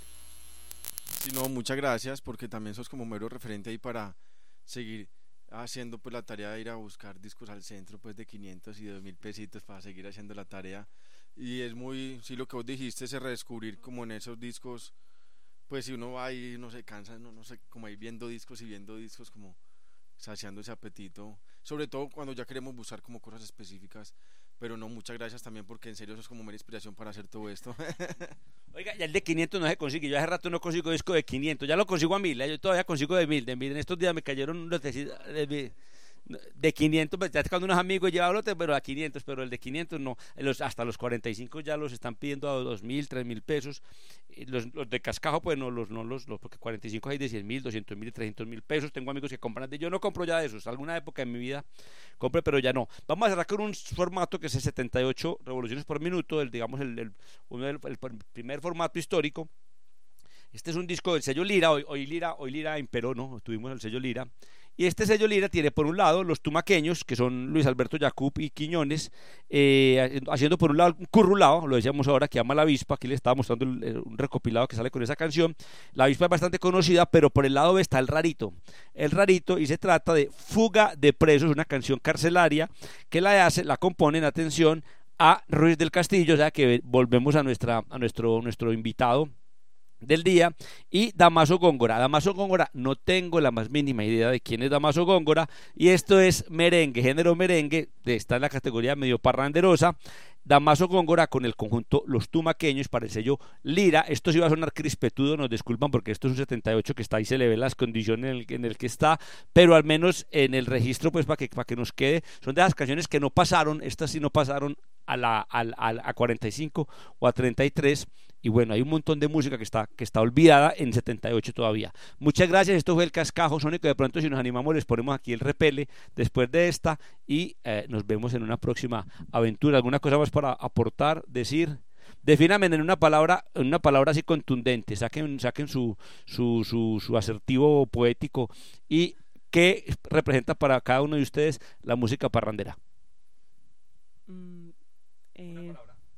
Sí, no, muchas gracias, porque también sos como mero referente ahí para seguir haciendo pues la tarea de ir a buscar discos al centro pues de quinientos y de dos mil pesitos para seguir haciendo la tarea. Y es muy, sí, lo que vos dijiste, ese redescubrir como en esos discos, pues si uno va ahí no se cansa, no, no sé, como ahí viendo discos y viendo discos, como saciando ese apetito, sobre todo cuando ya queremos buscar como cosas específicas. Pero no, muchas gracias también, porque en serio eso es como mera inspiración para hacer todo esto. Oiga, ya el de quinientos no se consigue, yo hace rato no consigo disco de quinientos, ya lo consigo a mil, yo todavía consigo de mil, de mil. En estos días me cayeron unos de, de quinientos, pues ya cuando unos amigos llevan lote, pero a quinientos, pero el de quinientos no, los, hasta los cuarenta y cinco ya los están pidiendo a dos mil, tres mil pesos, los, los de cascajo pues no los, no los, los porque cuarenta y cinco hay de cien mil, doscientos mil y trescientos mil pesos, tengo amigos que compran de, yo no compro ya de esos, alguna época en mi vida compré, pero ya no. Vamos a cerrar con un formato que es el setenta y ocho revoluciones por minuto, el, digamos el, el, uno del, el primer formato histórico. Este es un disco del sello Lira, hoy, hoy Lira, hoy Lira imperó, ¿no? Tuvimos el sello Lira. Y este sello Lira tiene por un lado los tumaqueños, que son Luis Alberto Yacup y Quiñones, eh, haciendo por un lado un currulado, lo decíamos ahora, que ama la avispa. Aquí les estaba mostrando el, el, un recopilado que sale con esa canción. La avispa es bastante conocida, pero por el lado B está el rarito. El rarito, y se trata de Fuga de Presos, una canción carcelaria que la hace, la componen, atención, a Ruiz del Castillo, o sea que volvemos a, nuestra, a nuestro, nuestro invitado del día, y Damaso Góngora. Damaso Góngora, no tengo la más mínima idea de quién es Damaso Góngora, y esto es merengue, género merengue, está en la categoría medio parranderosa. Damaso Góngora con el conjunto Los Tumaqueños para el sello Lira. Esto sí va a sonar crispetudo, nos disculpan porque esto es un setenta y ocho que está ahí, se le ven las condiciones en el, en el que está, pero al menos en el registro, pues para que, para que nos quede, son de las canciones que no pasaron, estas sí no pasaron a, la, a, a, a cuarenta y cinco o a treinta y tres. Y bueno, hay un montón de música que está, que está olvidada en setenta y ocho todavía. Muchas gracias, esto fue el Cascajo Sónico. De pronto, si nos animamos, les ponemos aquí el repele después de esta y eh, nos vemos en una próxima aventura. ¿Alguna cosa más para aportar, decir? Defíname en una palabra, en una palabra así contundente, saquen, saquen su, su, su, su asertivo poético y qué representa para cada uno de ustedes la música parrandera. Mm, eh,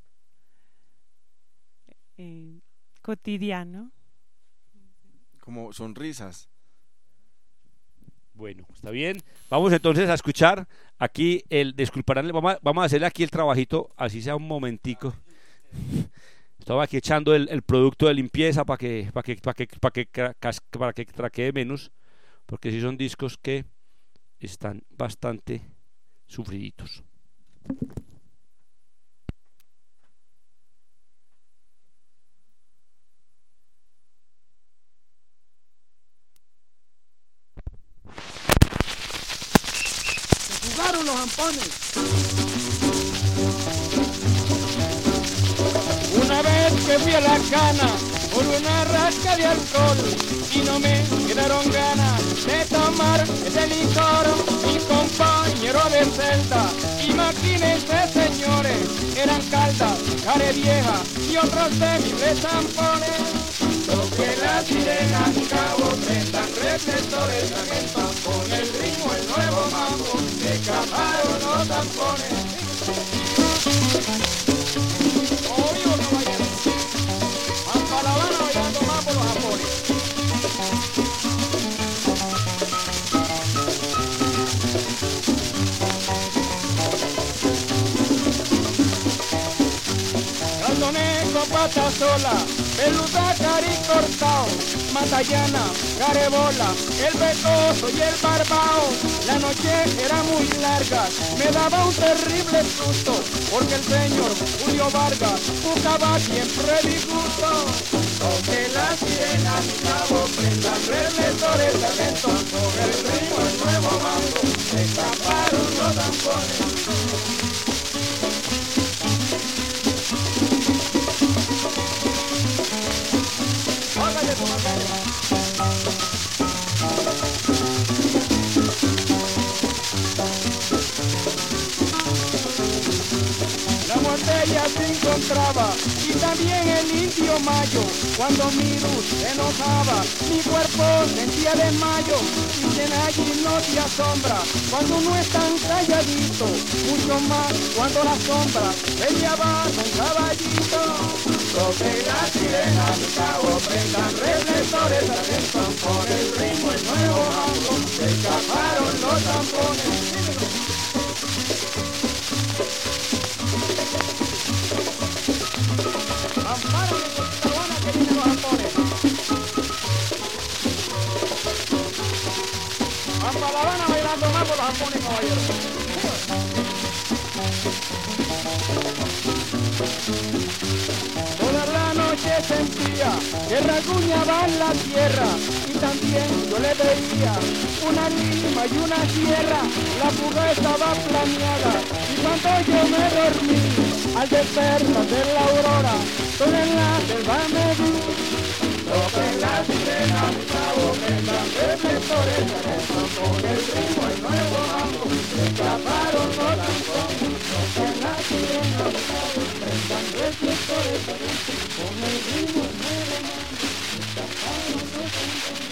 eh, cotidiano. Como sonrisas. Bueno, está bien. Vamos entonces a escuchar aquí el, disculparán, vamos a, vamos a hacerle aquí el trabajito, así sea un momentico. Estaba aquí echando el, el producto de limpieza para que para que para que para que para que traquee menos, porque sí son discos que están bastante sufriditos. Se jugaron los ampones. Una vez que fui a la cana por una rasca de alcohol y no me quedaron ganas de tomar ese licor, mi compañero de celda, imagínense señores, eran caldas, care vieja y otros temibles zampones. Toque la sirena, mi cabo, prendan reflectores, sargento, con el ritmo el nuevo mambo, se escaparon los zampones. La Habana bailando más por los amores. Caldoneco, pata sola, peluda, cari cortao, matallana, carebola, el pecoso y el barbao. La noche era muy larga, me daba un terrible susto, porque el señor Julio Vargas buscaba siempre disgusto. Toque la sirena, mi cabo, prendan reflectores, sargento, con el ritmo el nuevo mambo, se escaparon los zampones. La botella se encontraba y también el indio Mayo. Cuando Mirus se enojaba, mi cuerpo sentía desmayo. Dicen allí no te asombra cuando uno es tan calladito, mucho más cuando la sombra peleaba con caballito. Toque la sirena, mi cabo, prendan reflectores, sargento, por el ritmo el nuevo mambo, se escaparon los zampones. Amparo de Costabona que vienen los zampones. Hasta La Habana bailando más por los zampones, caballeros. Toda la noche sentía que rasguñaban la tierra y también yo le veía una lima y una sierra. La fuga estaba planeada y cuando yo me dormí, al despertar de la aurora, todo en la selva me vi. Toque la sirena, mi cabo, prendan reflectores, sargento, con el ritmo el nuevo mambo, se escaparon los zampones. Toque la sirena, mi cabo, prendan reflectores, sargento, con el ritmo el nuevo mambo, se escaparon los zampones.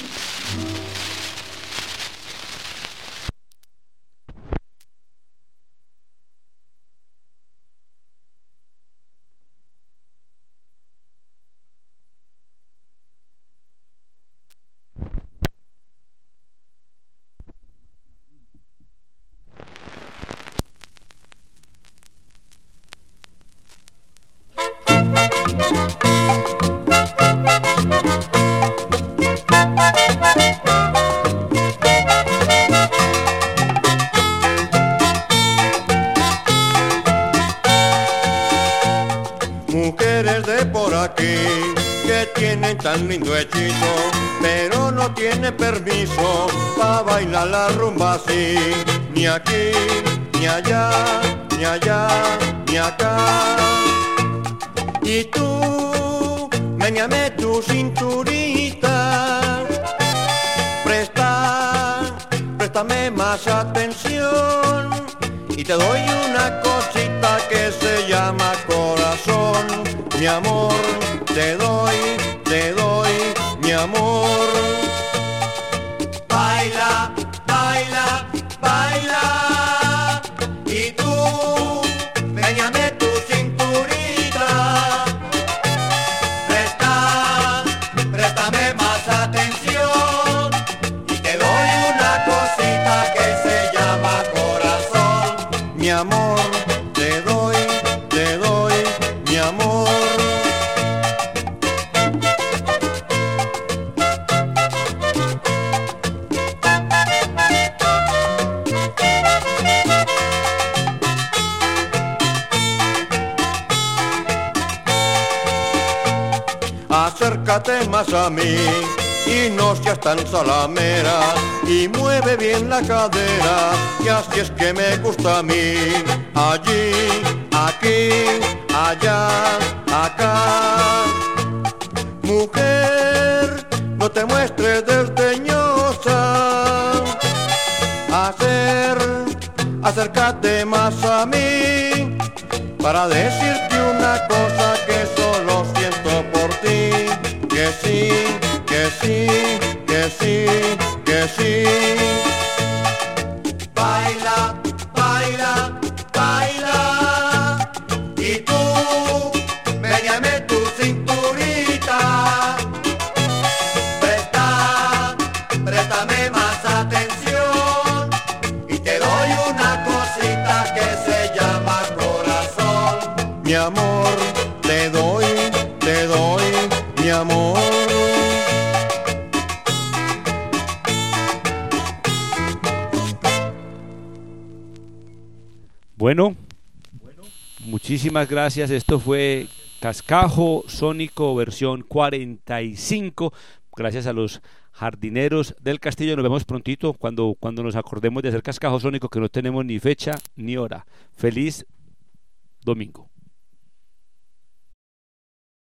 Mujeres de por aquí que tienen tan lindo hechizo, pero no tienen permiso para bailar la rumba así. Ni aquí, ni allá, ni allá, ni acá. Y tú, méñame tu cinturita, presta, préstame más atención y te doy una cosita que se llama corazón. Mi amor, te doy, te doy, mi amor. Baila, baila, baila, y tú, méñame tu cinturita, presta, préstame más atención y te doy una cosita que se llama corazón. Mi amor, te doy, te doy, mi amor. Acércate más a mí y no seas tan salamera y mueve bien la cadera, y así es que me gusta a mí. Allí, aquí, allá, acá. Mujer, no te muestres desdeñosa. Hacer, acércate más a mí para decirte una cosa que solo siento por ti. Que sí, que sí, que sí, que sí. Baila, baila, baila, y tú, méñame tu cinturita, presta, préstame más atención y te doy una cosita que se llama corazón. Mi amor, te doy, te doy, mi amor. Bueno, muchísimas gracias. Esto fue Cascajo Sónico versión cuarenta y cinco. Gracias a los jardineros del castillo. Nos vemos prontito cuando, cuando nos acordemos de hacer Cascajo Sónico, que no tenemos ni fecha ni hora. Feliz domingo.